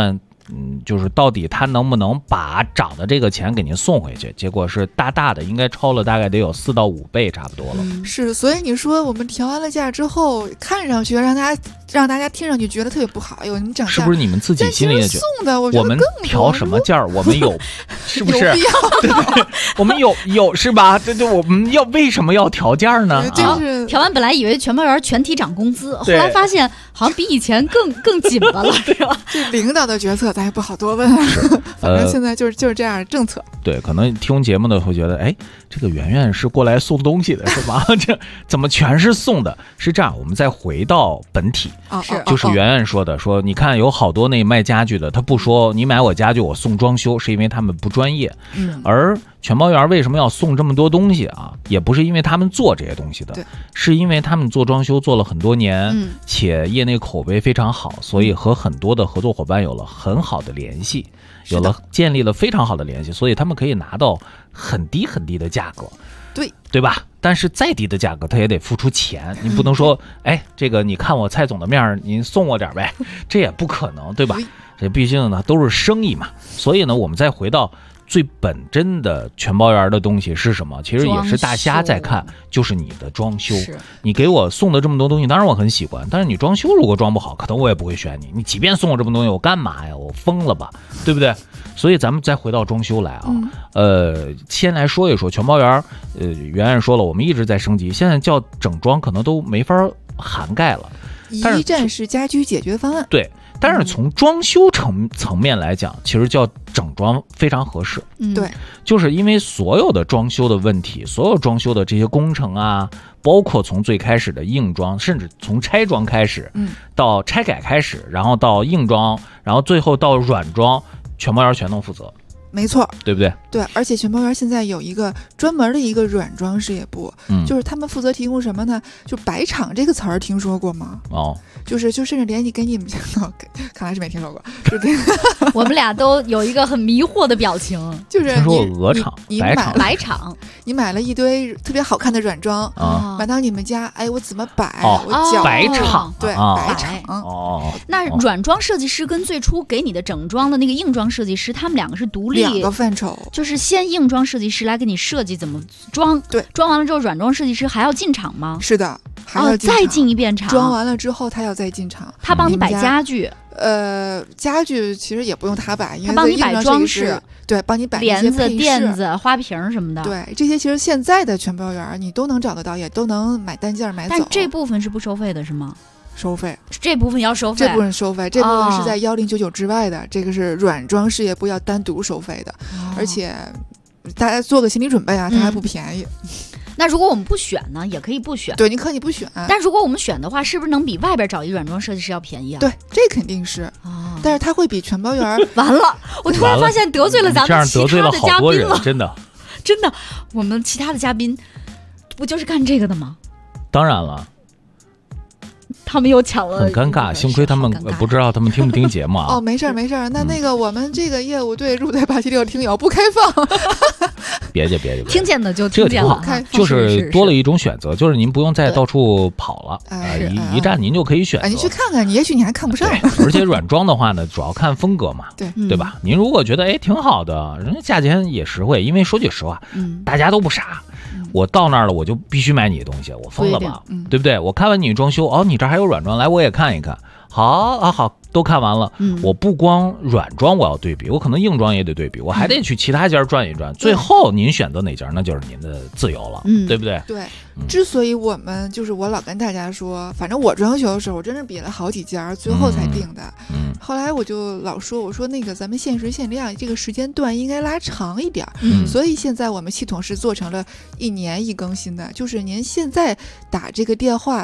Speaker 5: 就是到底他能不能把涨的这个钱给您送回去？结果是大大的，应该超了大概得有4到5倍差不多了。
Speaker 6: 是，所以你说我们调完了价之后，看上去让大家听上去觉得特别不好。哎呦，你涨价
Speaker 5: 是不是你们自己心里也觉得？
Speaker 6: 送的，我
Speaker 5: 们调什么价？我们有，是不是？
Speaker 6: 有必要
Speaker 5: 对，我们有是吧？对，我们为什么要调价呢？
Speaker 4: 调完本来以为全包园全体涨工资，后来发现好像比以前更紧巴了，是吧？
Speaker 6: 这领导的决策咱也不好多问啊。反正现在就是这样的政策。
Speaker 5: 对，可能听节目的会觉得，哎，这个圆圆是过来送东西的是吧？这怎么全是送的？是这样，我们再回到本体，就是圆圆说的，说你看有好多那卖家具的，他不说你买我家具我送装修，是因为他们不专业。而全包园为什么要送这么多东西啊？也不是因为他们做这些东西的，是因为他们做装修做了很多年，且业内口碑非常好，所以和很多的合作伙伴有了很好的联系，建立了非常好的联系，所以他们可以拿到很低很低的价格，对吧？但是再低的价格他也得付出钱，你不能说哎，这个你看我蔡总的面您送我点呗，这也不可能，对吧？这毕竟呢都是生意嘛。所以呢我们再回到最本真的全包园的东西是什么？其实也是大家在看，就是你的装修。你给我送的这么多东西，当然我很喜欢，但是你装修如果装不好，可能我也不会选你。你即便送我这么多东西，我干嘛呀？我疯了吧，对不对？所以咱们再回到装修来啊，先来说一说全包园。圆圆说了，我们一直在升级，现在叫整装可能都没法涵盖了。
Speaker 6: 一站式家居解决方案。
Speaker 5: 对。但是从装修层面来讲，其实叫整装非常合适。
Speaker 6: 对，
Speaker 5: 就是因为所有的装修的问题，所有装修的这些工程啊，包括从最开始的硬装，甚至从拆装开始，到拆改开始，然后到硬装，然后最后到软装，全包园全都负责。
Speaker 6: 没错，
Speaker 5: 对不对？
Speaker 6: 对，而且全包园现在有一个专门的一个软装事业部，就是他们负责提供什么呢？就白厂这个词儿听说过吗？就甚至连你给你们看来是没听说过，
Speaker 4: 我们俩都有一个很迷惑的表情，
Speaker 6: 就是
Speaker 5: 听说鹅厂、
Speaker 4: 白厂，
Speaker 6: 你买了一堆特别好看的软装，买到你们家，哎，我怎么摆？我脚
Speaker 5: 白厂，
Speaker 6: 对，白厂。
Speaker 4: 那软装设计师跟最初给你的整装的那个硬装设计师，他们两个是独立
Speaker 6: 2个范畴，
Speaker 4: 就是先硬装设计师来给你设计怎么装，
Speaker 6: 对，
Speaker 4: 装完了之后，软装设计师还要进厂吗？
Speaker 6: 是的，还要
Speaker 4: 再进一遍厂。
Speaker 6: 装完了之后，他要再进厂，
Speaker 4: 他帮你摆家具。
Speaker 6: 家具其实也不用他摆，因为
Speaker 4: 他帮你摆装饰，
Speaker 6: 对，帮你摆
Speaker 4: 帘子、垫子、花瓶什么的。
Speaker 6: 对，这些其实现在的全包园你都能找得到，也都能买单件买走。
Speaker 4: 但这部分是不收费的，是吗？
Speaker 6: 收费，
Speaker 4: 这部分要收费。
Speaker 6: 这部分收费，这部分是在1099之外的，这个是软装事业部要单独收费的，而且大家做个心理准备啊，它还不便宜。
Speaker 4: 那如果我们不选呢，也可以不选。
Speaker 6: 对，你可以不选。
Speaker 4: 但如果我们选的话，是不是能比外边找一软装设计师要便宜啊？
Speaker 6: 对，这肯定是。但是它会比全包园
Speaker 4: 完了，我突然发现得罪了咱们其他的嘉宾了，
Speaker 5: 真的，
Speaker 4: 我们其他的嘉宾不就是干这个的吗？
Speaker 5: 当然了。
Speaker 4: 他们又抢了，
Speaker 5: 很尴尬，幸亏他们不知道他们听不听节目啊。
Speaker 6: 没事儿。那个我们这个业务对入在876听友不开放。
Speaker 5: 别
Speaker 4: 听见的就听见了，
Speaker 5: 就是多了一种选择，就是您不用再到处跑了，一站您就可以选择。
Speaker 6: 你去看看，也许你还看不上。
Speaker 5: 而且软装的话呢，主要看风格嘛，对吧？您如果觉得挺好的，人家价钱也实惠，因为说句实话，大家都不傻。我到那儿了，我就必须买你的东西，我疯了吧？对不对？我看完你装修，你这儿还有软装，来我也看一看。好，都看完了。我不光软装我要对比，我可能硬装也得对比，我还得去其他家转一转。最后您选择哪家，那就是您的自由了，对不对？
Speaker 6: 对。之所以我们就是我老跟大家说，反正我装修的时候，我真是比了好几家，最后才定的。后来我就老说，我说那个咱们限时限量，这个时间段应该拉长一点。所以现在我们系统是做成了1年1更新的，就是您现在打这个电话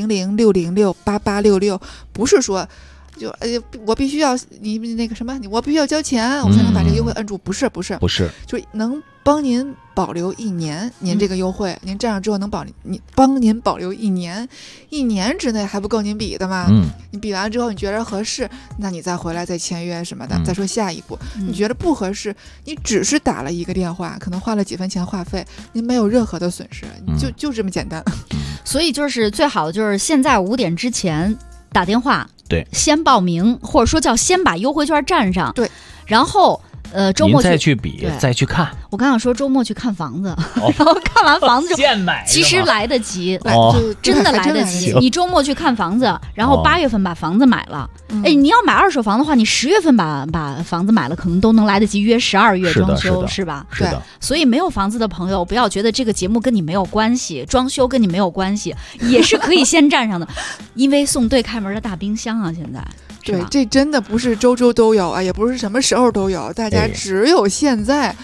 Speaker 6: 400-606-8866，不是说就我必须要你那个什么，我必须要交钱我才能把这个优惠摁住，不是，就能帮您保留1年，您这个优惠，您这样之后能帮您保留1年，1年之内还不够您比的吗？你比完了之后你觉得合适，那你再回来再签约什么的，再说下一步。你觉得不合适，你只是打了一个电话，可能花了几分钱话费，您没有任何的损失，就这么简单。
Speaker 4: 所以就是最好就是现在5点之前打电话
Speaker 5: 对，
Speaker 4: 先报名，或者说叫先把优惠券占上，
Speaker 6: 对，
Speaker 4: 然后周末
Speaker 5: 再去比，再去看。
Speaker 4: 我刚想说周末去看房子，然后看完房子就
Speaker 5: 现买，
Speaker 4: 其实来得及，
Speaker 6: 真
Speaker 4: 的来得及。你周末去看房子，然后8月份把房子买了，你要买二手房的话，你10月份把房子买了，可能都能来得及约12月装修，是吧？
Speaker 5: 是的。
Speaker 4: 所以没有房子的朋友，不要觉得这个节目跟你没有关系，装修跟你没有关系，也是可以先占上的，因为送对开门的大冰箱啊，现在。
Speaker 6: 对，这真的不是周周都有啊，也不是什么时候都有，大家只有现在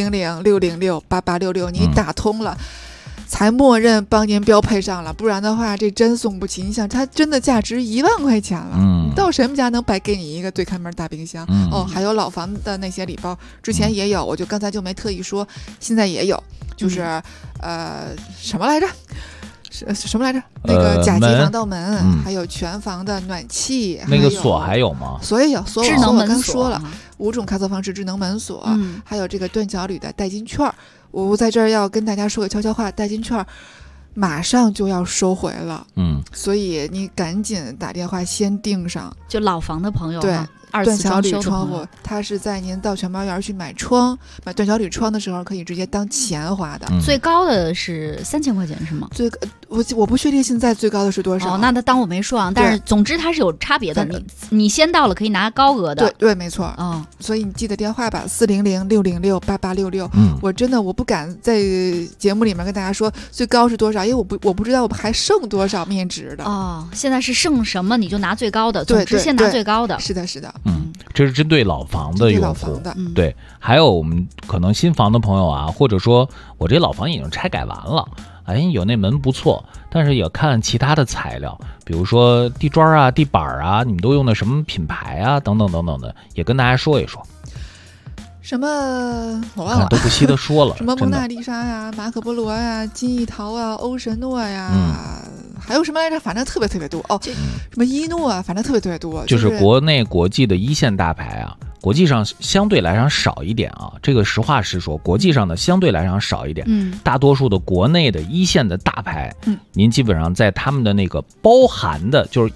Speaker 6: 400-606-8866你打通了，才默认帮您标配上了，不然的话这真送不起。你想，它真的价值1万块钱了，到什么家能白给你一个对开门大冰箱？还有老房的那些礼包，之前也有，我就刚才就没特意说，现在也有，就是什么来着？什么来着？那个甲级防盗门，还有全房的暖气，
Speaker 5: 那个锁还有吗？
Speaker 6: 锁也有，锁
Speaker 4: 智能门锁
Speaker 6: 我刚说了，5种开锁方式，智能门锁，还有这个断脚铝的代金券。我在这儿要跟大家说个悄悄话，代金券马上就要收回了，所以你赶紧打电话先订上。
Speaker 4: 就老房的朋友，
Speaker 6: 对。断脚铝窗户，
Speaker 4: 嗯
Speaker 6: 它是在您到全包园去买断脚铝窗的时候，可以直接当钱花的。
Speaker 4: 最高的是3000块钱是吗？
Speaker 6: 我不确定现在最高的是多少。
Speaker 4: 哦，那当我没说啊。但是总之它是有差别的。你先到了可以拿高额的。
Speaker 6: 对，没错。所以你记得电话吧，400-606-8866。我真的不敢在节目里面跟大家说最高是多少，因为我不知道我还剩多少面值的。
Speaker 4: 现在是剩什么你就拿最高的，总之先拿最高的。
Speaker 6: 是的。
Speaker 5: 这是针对老房的用户。对，还有我们可能新房的朋友啊，或者说我这老房已经拆改完了，有那门不错，但是也看其他的材料，比如说地砖啊、地板啊，你们都用的什么品牌啊，等等等等的，也跟大家说一说。
Speaker 6: 什么我忘了，
Speaker 5: 都不惜的说了。
Speaker 6: 什么蒙娜丽莎呀、马可波罗呀、金艺陶啊、欧神诺呀，还有什么来着？反正特别特别多什么伊诺啊，反正特别特别多。
Speaker 5: 就是国内国际的一线大牌啊，国际上相对来讲少一点啊。这个实话实说，国际上的相对来讲少一点。大多数的国内的一线的大牌，您基本上在他们的那个包含的，就是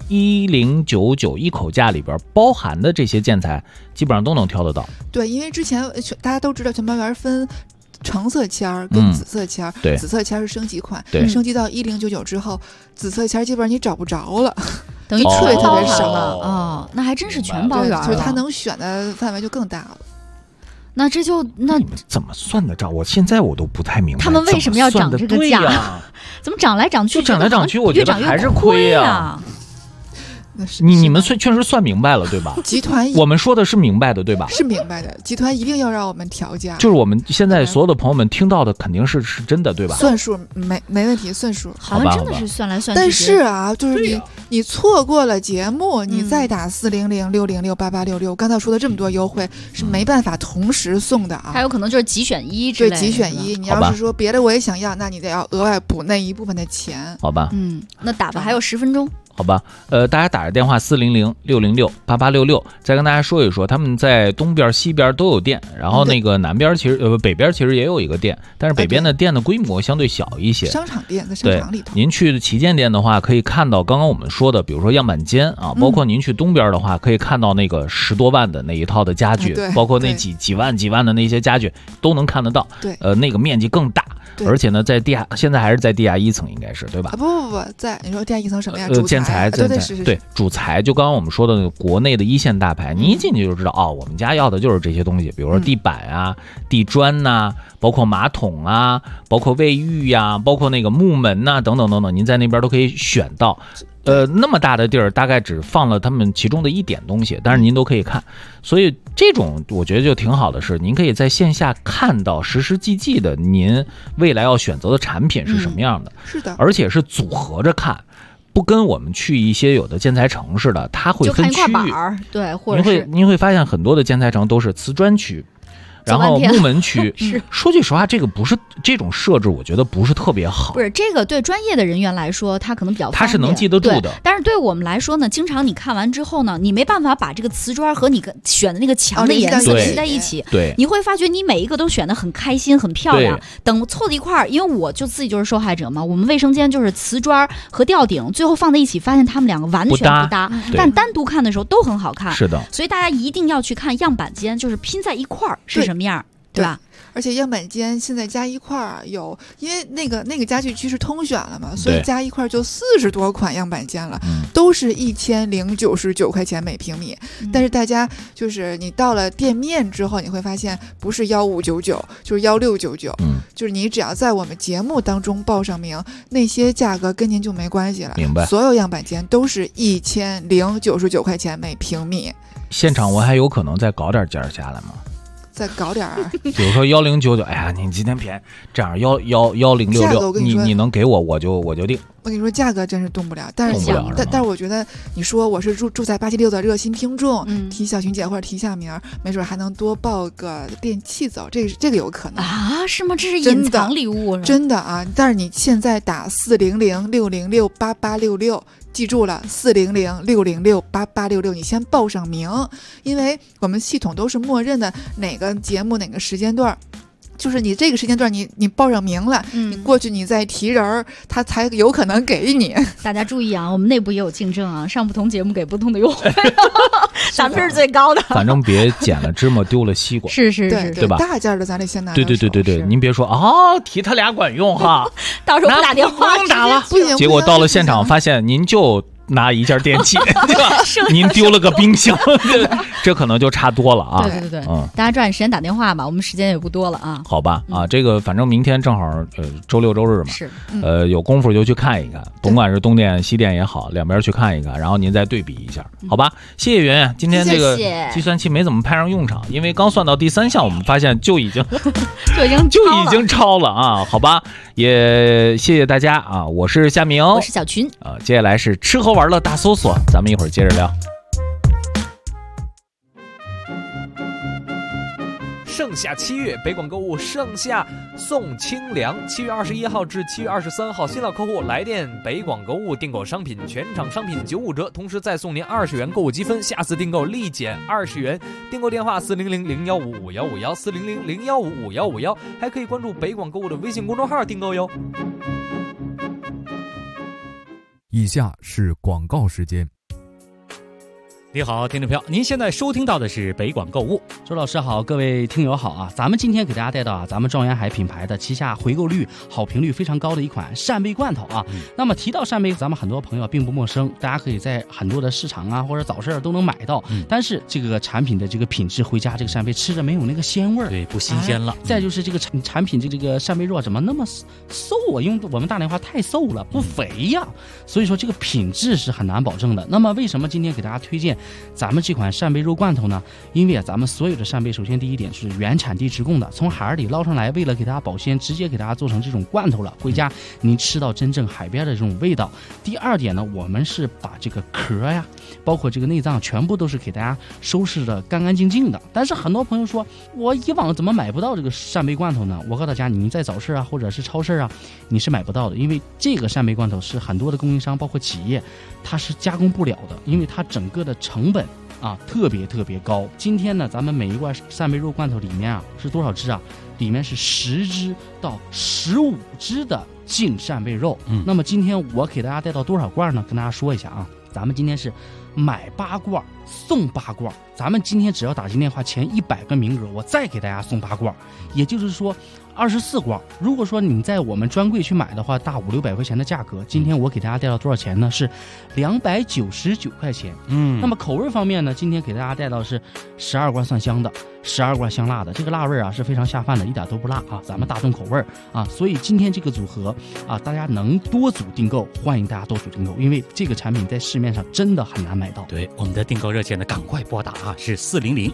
Speaker 5: 1099一口价里边包含的这些建材，基本上都能挑得到。
Speaker 6: 对，因为之前大家都知道全包园分橙色签跟紫色签，紫色签是升级款，升级到1099之后，紫色签基本上你找不着了，
Speaker 4: 等于
Speaker 6: 特别少
Speaker 4: 了。那还真是全包园，
Speaker 6: 所以它能选的范围就更大了。
Speaker 4: 那
Speaker 5: 怎么算得着？我现在我都不太明白，
Speaker 4: 他们为什么要涨这个价？怎么涨来涨去？
Speaker 5: 涨来涨去，我觉得还是亏啊。你们确实算明白了对吧？
Speaker 6: 集团
Speaker 5: 我们说的是明白的对吧？
Speaker 6: 是明白的，集团一定要让我们调价。
Speaker 5: 就是我们现在所有的朋友们听到的肯定是真的对吧？
Speaker 6: 算数没问题，算数
Speaker 4: 好像真的是算来算去。
Speaker 6: 但是啊，就是你错过了节目，你再打400-606-8866，刚才说的这么多优惠是没办法同时送的啊。
Speaker 4: 还有可能就是几选一之类的。
Speaker 6: 对，几选一。你要是说别的我也想要，那你得要额外补那一部分的钱。
Speaker 5: 好吧。
Speaker 4: 那打吧，还有10分钟。
Speaker 5: 好吧，大家打着电话400-606-8866，再跟大家说一说，他们在东边、西边都有店，然后那个南边北边其实也有一个店，但是北边的店的规模相对小一些。
Speaker 6: 商场店在商场里头。
Speaker 5: 您去旗舰店的话，可以看到刚刚我们说的，比如说样板间啊，包括您去东边的话，可以看到那个10多万的那一套的家具，包括那几万的那些家具都能看得到。
Speaker 6: 对，
Speaker 5: 那个面积更大。而且呢，现在还是在地下1层，应该是对吧？
Speaker 6: 不，在你说地下1层什么呀？
Speaker 5: 建材，对，主材就刚刚我们说的那个国内的一线大牌，你一进去就知道我们家要的就是这些东西，比如说地板啊、地砖呐，包括马桶啊，包括卫浴呀，包括那个木门呐，等等等等，您在那边都可以选到。那么大的地儿，大概只放了他们其中的一点东西，但是您都可以看，所以这种我觉得就挺好的是，您可以在线下看到实实际际的您未来要选择的产品是什么样的，
Speaker 6: 是的，
Speaker 5: 而且是组合着看，不跟我们去一些有的建材城似的，它会分区域，
Speaker 4: 对，或者是
Speaker 5: 您会发现很多的建材城都是瓷砖区。 然后木门区说句实话，这个不是这种设置，我觉得不是特别好。
Speaker 4: 不是这个对专业的人员来说，他可能比较方便，
Speaker 5: 他是能记得住的。
Speaker 4: 但是对我们来说呢，经常你看完之后呢，你没办法把这个瓷砖和你选的那个墙的颜色连在一起，
Speaker 5: 对，
Speaker 4: 你会发觉你每一个都选得很开心、很漂亮。等凑在一块儿，因为我就自己就是受害者嘛，我们卫生间就是瓷砖和吊顶，最后放在一起，发现他们两个完全不搭，但单独看的时候都很好看。
Speaker 5: 是的，
Speaker 4: 所以大家一定要去看样板间，就是拼在一块儿是什么样，对吧？
Speaker 6: 而且样板间现在加一块儿有，因为那个家具区是通选了嘛，所以加一块就40多款样板间了，都是1099块钱每平米。但是大家就是你到了店面之后，你会发现不是1599，就是1699，就是你只要在我们节目当中报上名，那些价格跟您就没关系了。
Speaker 5: 明白？
Speaker 6: 所有样板间都是1099块钱每平米。
Speaker 5: 现场我还有可能再搞点价下来吗？
Speaker 6: 再搞点儿，
Speaker 5: 比如说1099，哎呀，你今天便宜，这样1066，你能给我就定。
Speaker 6: 我跟你说，价格真是动不了，但是我觉得你说我是住在876的热心听众，提小群姐或者提下名，没准还能多报个电器走，这个有可能
Speaker 4: 啊？是吗？这是隐藏礼物，
Speaker 6: 真的啊！但是你现在打400-606-8866。记住了，400-606-8866，你先报上名，因为我们系统都是默认的哪个节目哪个时间段，就是你这个时间段你报上名了，你过去你再提人，他才有可能给你。
Speaker 4: 大家注意啊，我们内部也有竞争啊，上不同节目给不同的优惠，咱们是最高的。
Speaker 5: 反正别捡了芝麻丢了西瓜，
Speaker 4: 是，
Speaker 5: 对吧？
Speaker 6: 大件的咱得先拿。
Speaker 5: 对，您别说提他俩管用哈，
Speaker 4: 到时候不打电话，
Speaker 5: 不用打了，
Speaker 6: 不行。
Speaker 5: 结果到了现场发现您就拿一件电器，对吧？您丢了个冰箱，这可能就差多了啊。
Speaker 4: 对，大家抓紧时间打电话吧，我们时间也不多了啊。
Speaker 5: 好吧，这个反正明天正好周六周日嘛，
Speaker 4: 是，
Speaker 5: 有功夫就去看一看，甭管是东电西电也好，两边去看一看，然后您再对比一下，好吧？谢谢圆圆，今天这个计算器没怎么派上用场，因为刚算到第3项，我们发现就已经超了啊，好吧？也谢谢大家啊，我是夏明，
Speaker 4: 我是小群
Speaker 5: 接下来是吃喝玩乐大搜索，咱们一会儿接着聊。
Speaker 15: 盛夏7月，北广购物盛夏送清凉。7月21号至7月23号，新老客户来电北广购物订购商品，全场商品95折，同时再送您20元购物积分，下次订购立减20元。订购电话400-015-5151，400-015-5151，还可以关注北广购物的微信公众号订购哟。
Speaker 16: 以下是广告时间。
Speaker 17: 你好，听众朋友，您现在收听到的是北广购物。周老师好，各位听友好啊！咱们今天给大家带到咱们庄园海品牌的旗下回购率、好评率非常高的一款扇贝罐头啊。那么提到扇贝，咱们很多朋友并不陌生，大家可以在很多的市场啊或者早市都能买到。但是这个产品的这个品质，回家这个扇贝吃着没有那个鲜味儿，
Speaker 5: 对，不新鲜了。
Speaker 17: 再就是这个产品这个扇贝肉怎么那么瘦啊？用我们大连话太瘦了，不肥呀。所以说这个品质是很难保证的。那么为什么今天给大家推荐咱们这款扇贝肉罐头呢？因为咱们所有的扇贝，首先第一点是原产地直供的，从海里捞上来，为了给大家保鲜，直接给大家做成这种罐头了，回家您吃到真正海边的这种味道。第二点呢，我们是把这个壳呀，包括这个内脏，全部都是给大家收拾的干干净净的。但是很多朋友说，我以往怎么买不到这个扇贝罐头呢？我告诉大家，你在早市啊，或者是超市啊，你是买不到的，因为这个扇贝罐头是很多的供应商，包括企业，它是加工不了的，因为它整个的成本特别高。今天呢，咱们每一罐扇贝肉罐头里面是多少只啊？里面是10只到15只的净扇贝肉。那么今天我给大家带到多少罐呢？跟大家说一下啊，咱们今天是买8罐送8罐，咱们今天只要打进电话前100个名额，我再给大家送8罐，也就是说24罐。如果说你在我们专柜去买的话，大500-600块钱的价格，今天我给大家带到多少钱呢？是299块钱。那么口味方面呢，今天给大家带到是12罐蒜香的，12罐香辣的，这个辣味是非常下饭的，一点都不辣啊，咱们大众口味啊。所以今天这个组合大家能多组订购，欢迎大家多组订购，因为这个产品在市面上真的很难买到。
Speaker 18: 对，我们的订购热线的赶快拨打啊，是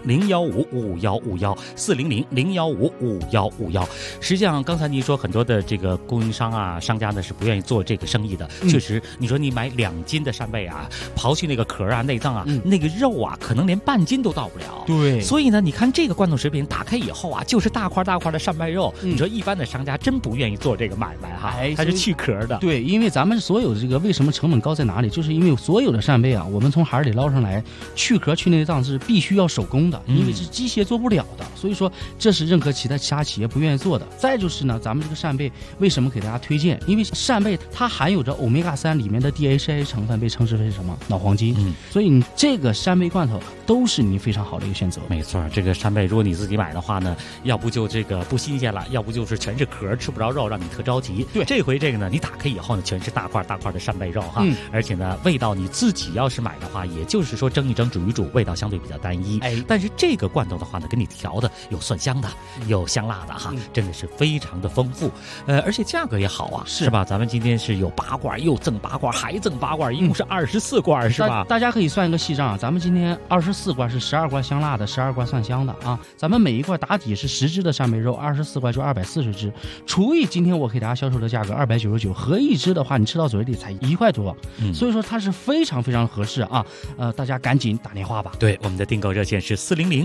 Speaker 18: 400-015-5151，400-015-5151。实际上，刚才您说很多的这个供应商啊、商家呢是不愿意做这个生意的。确实，你说你买2斤的扇贝啊，刨去那个壳啊、内脏啊，那个肉啊，可能连半斤都到不了。
Speaker 17: 对，
Speaker 18: 所以呢，你看这个罐头食品打开以后啊，就是大块大块的扇贝肉。你说一般的商家真不愿意做这个买卖哈，它是去壳的。
Speaker 17: 对，因为咱们所有的这个为什么成本高在哪里？就是因为所有的扇贝啊，我们从海里捞上来，去壳去内脏是必须要手工的，因为是机械做不了的。所以说，这是任何其他企业不愿意做的。再就是呢，咱们这个扇贝为什么给大家推荐？因为扇贝它含有着欧米伽3里面的 DHA 成分，被称之为什么脑黄金。所以你这个扇贝罐头都是你非常好的一个选择。
Speaker 18: 没错，这个扇贝如果你自己买的话呢，要不就这个不新鲜了，要不就是全是壳，吃不着肉，让你特着急。
Speaker 17: 对，
Speaker 18: 这回这个呢，你打开以后呢，全是大块大块的扇贝肉哈，而且呢，味道你自己要是买的话，也就是说蒸一蒸、煮一煮，味道相对比较单一。但是这个罐头的话呢，给你调的有蒜香的，有香辣的哈，真的是非常的丰富。而且价格也好啊，是吧？咱们今天是有8罐，又赠8罐，还赠8罐，一共是24罐，是吧？
Speaker 17: 大家可以算一个细账啊，咱们今天24罐是12罐香辣的，12罐蒜香的啊。咱们每一罐打底是10只的扇贝肉，24罐就240只，除以今天我给大家销售的价格299，合一只的话，你吃到嘴里才1块多，所以说它是非常非常合适啊。大家赶紧打电话吧。
Speaker 18: 对，我们的订购热线是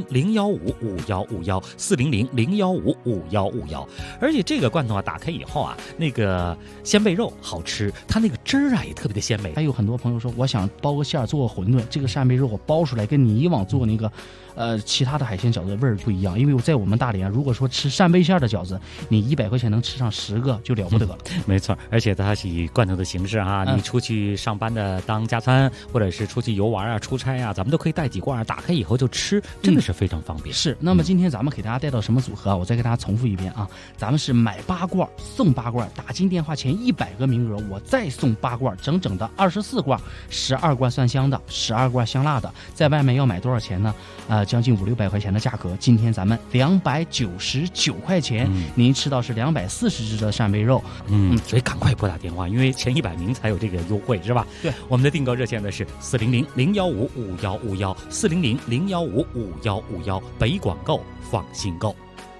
Speaker 18: 400-015-5151，400-015-5151。而且这个罐头啊，打开以后啊，那个鲜贝肉好吃，它那个汁儿啊也特别的鲜美。
Speaker 17: 还有很多朋友说，我想包个馅儿做个馄饨，这个扇贝肉我包出来跟你以往做那个其他的海鲜饺子味儿不一样，因为在我们大连，如果说吃扇贝馅的饺子，你100块钱能吃上10个就了不得了。
Speaker 18: 没错，而且它是以罐头的形式啊，你出去上班的当加餐，或者是出去游玩啊、出差啊，咱们都可以带几罐啊，打开以后就吃，真的是非常方便。
Speaker 17: 是，那么今天咱们给大家带到什么组合啊？我再给大家重复一遍啊，咱们是买8罐送8罐，打进电话前100个名额，我再送8罐，整整的24罐，12罐蒜香的，12罐香辣的，在外面要买多少钱呢？将近500-600块钱的价格，今天咱们299块钱，您吃到是240只的扇贝肉。
Speaker 18: 所以赶快拨打电话，因为前100名才有这个优惠，是吧？
Speaker 17: 对，
Speaker 18: 我们的订购热线呢是400-015-5151，400-015-5151，北广购，放心购。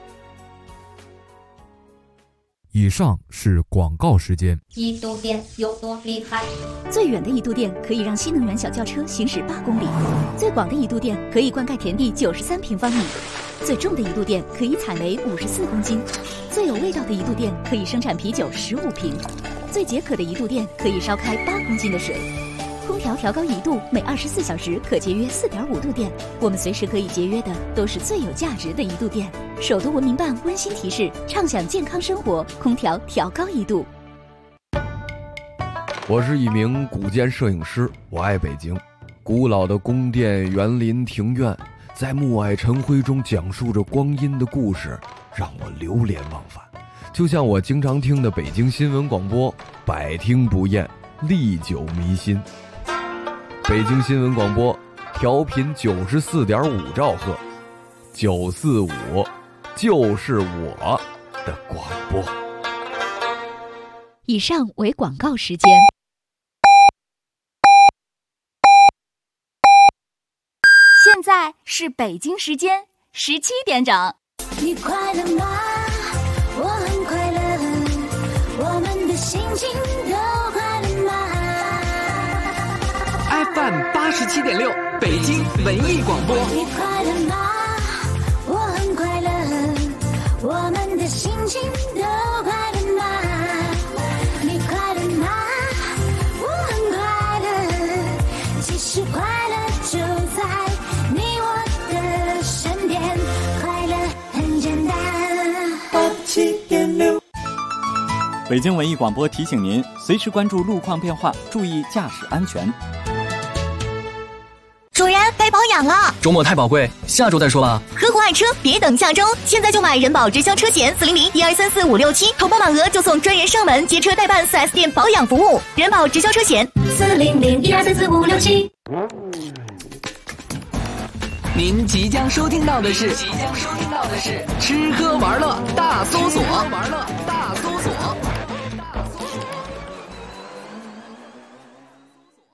Speaker 16: 以上是广告时间。
Speaker 9: 一度电有多厉害？最远的一度电可以让新能源小轿车行驶8公里，最广的一度电可以灌溉田地93平方米，最重的一度电可以采煤54公斤，最有味道的一度电可以生产啤酒15瓶，最解渴的一度电可以烧开8公斤的水。空调调高1度，每24小时可节约4.5度电。我们随时可以节约的都是最有价值的一度电。首都文明办温馨提示：畅享健康生活，空调调高1度。
Speaker 19: 我是一名古建摄影师，我爱北京。古老的宫殿、园林、庭院，在暮霭晨辉中讲述着光阴的故事，让我流连忘返。就像我经常听的北京新闻广播，百听不厌，历久弥新。北京新闻广播调频94.5兆赫，945就是我的广播。
Speaker 9: 以上为广告时间。
Speaker 20: 现在是北京时间17点整。
Speaker 11: 你快乐吗？我很快乐，我们的心情都快乐吗？
Speaker 14: FM 87.6，北京文艺广播。
Speaker 11: 你快乐吗？我很快乐，我们的心情都快乐吗？你快乐吗？我很快乐，其实快乐就在你我的身边，快乐很简单。87.6。
Speaker 12: 北京文艺广播提醒您，随时关注路况变化，注意驾驶安全。
Speaker 13: 主人，该保养了。
Speaker 14: 周末太宝贵，下周再说吧。
Speaker 13: 合伙爱车，别等下周，现在就买人保直销车险400-1234-567，投保满额就送专人上门接车代办 4S 店保养服务。人保直销车险400-1234-567。
Speaker 14: 您即将收听到的是吃喝玩乐大搜索。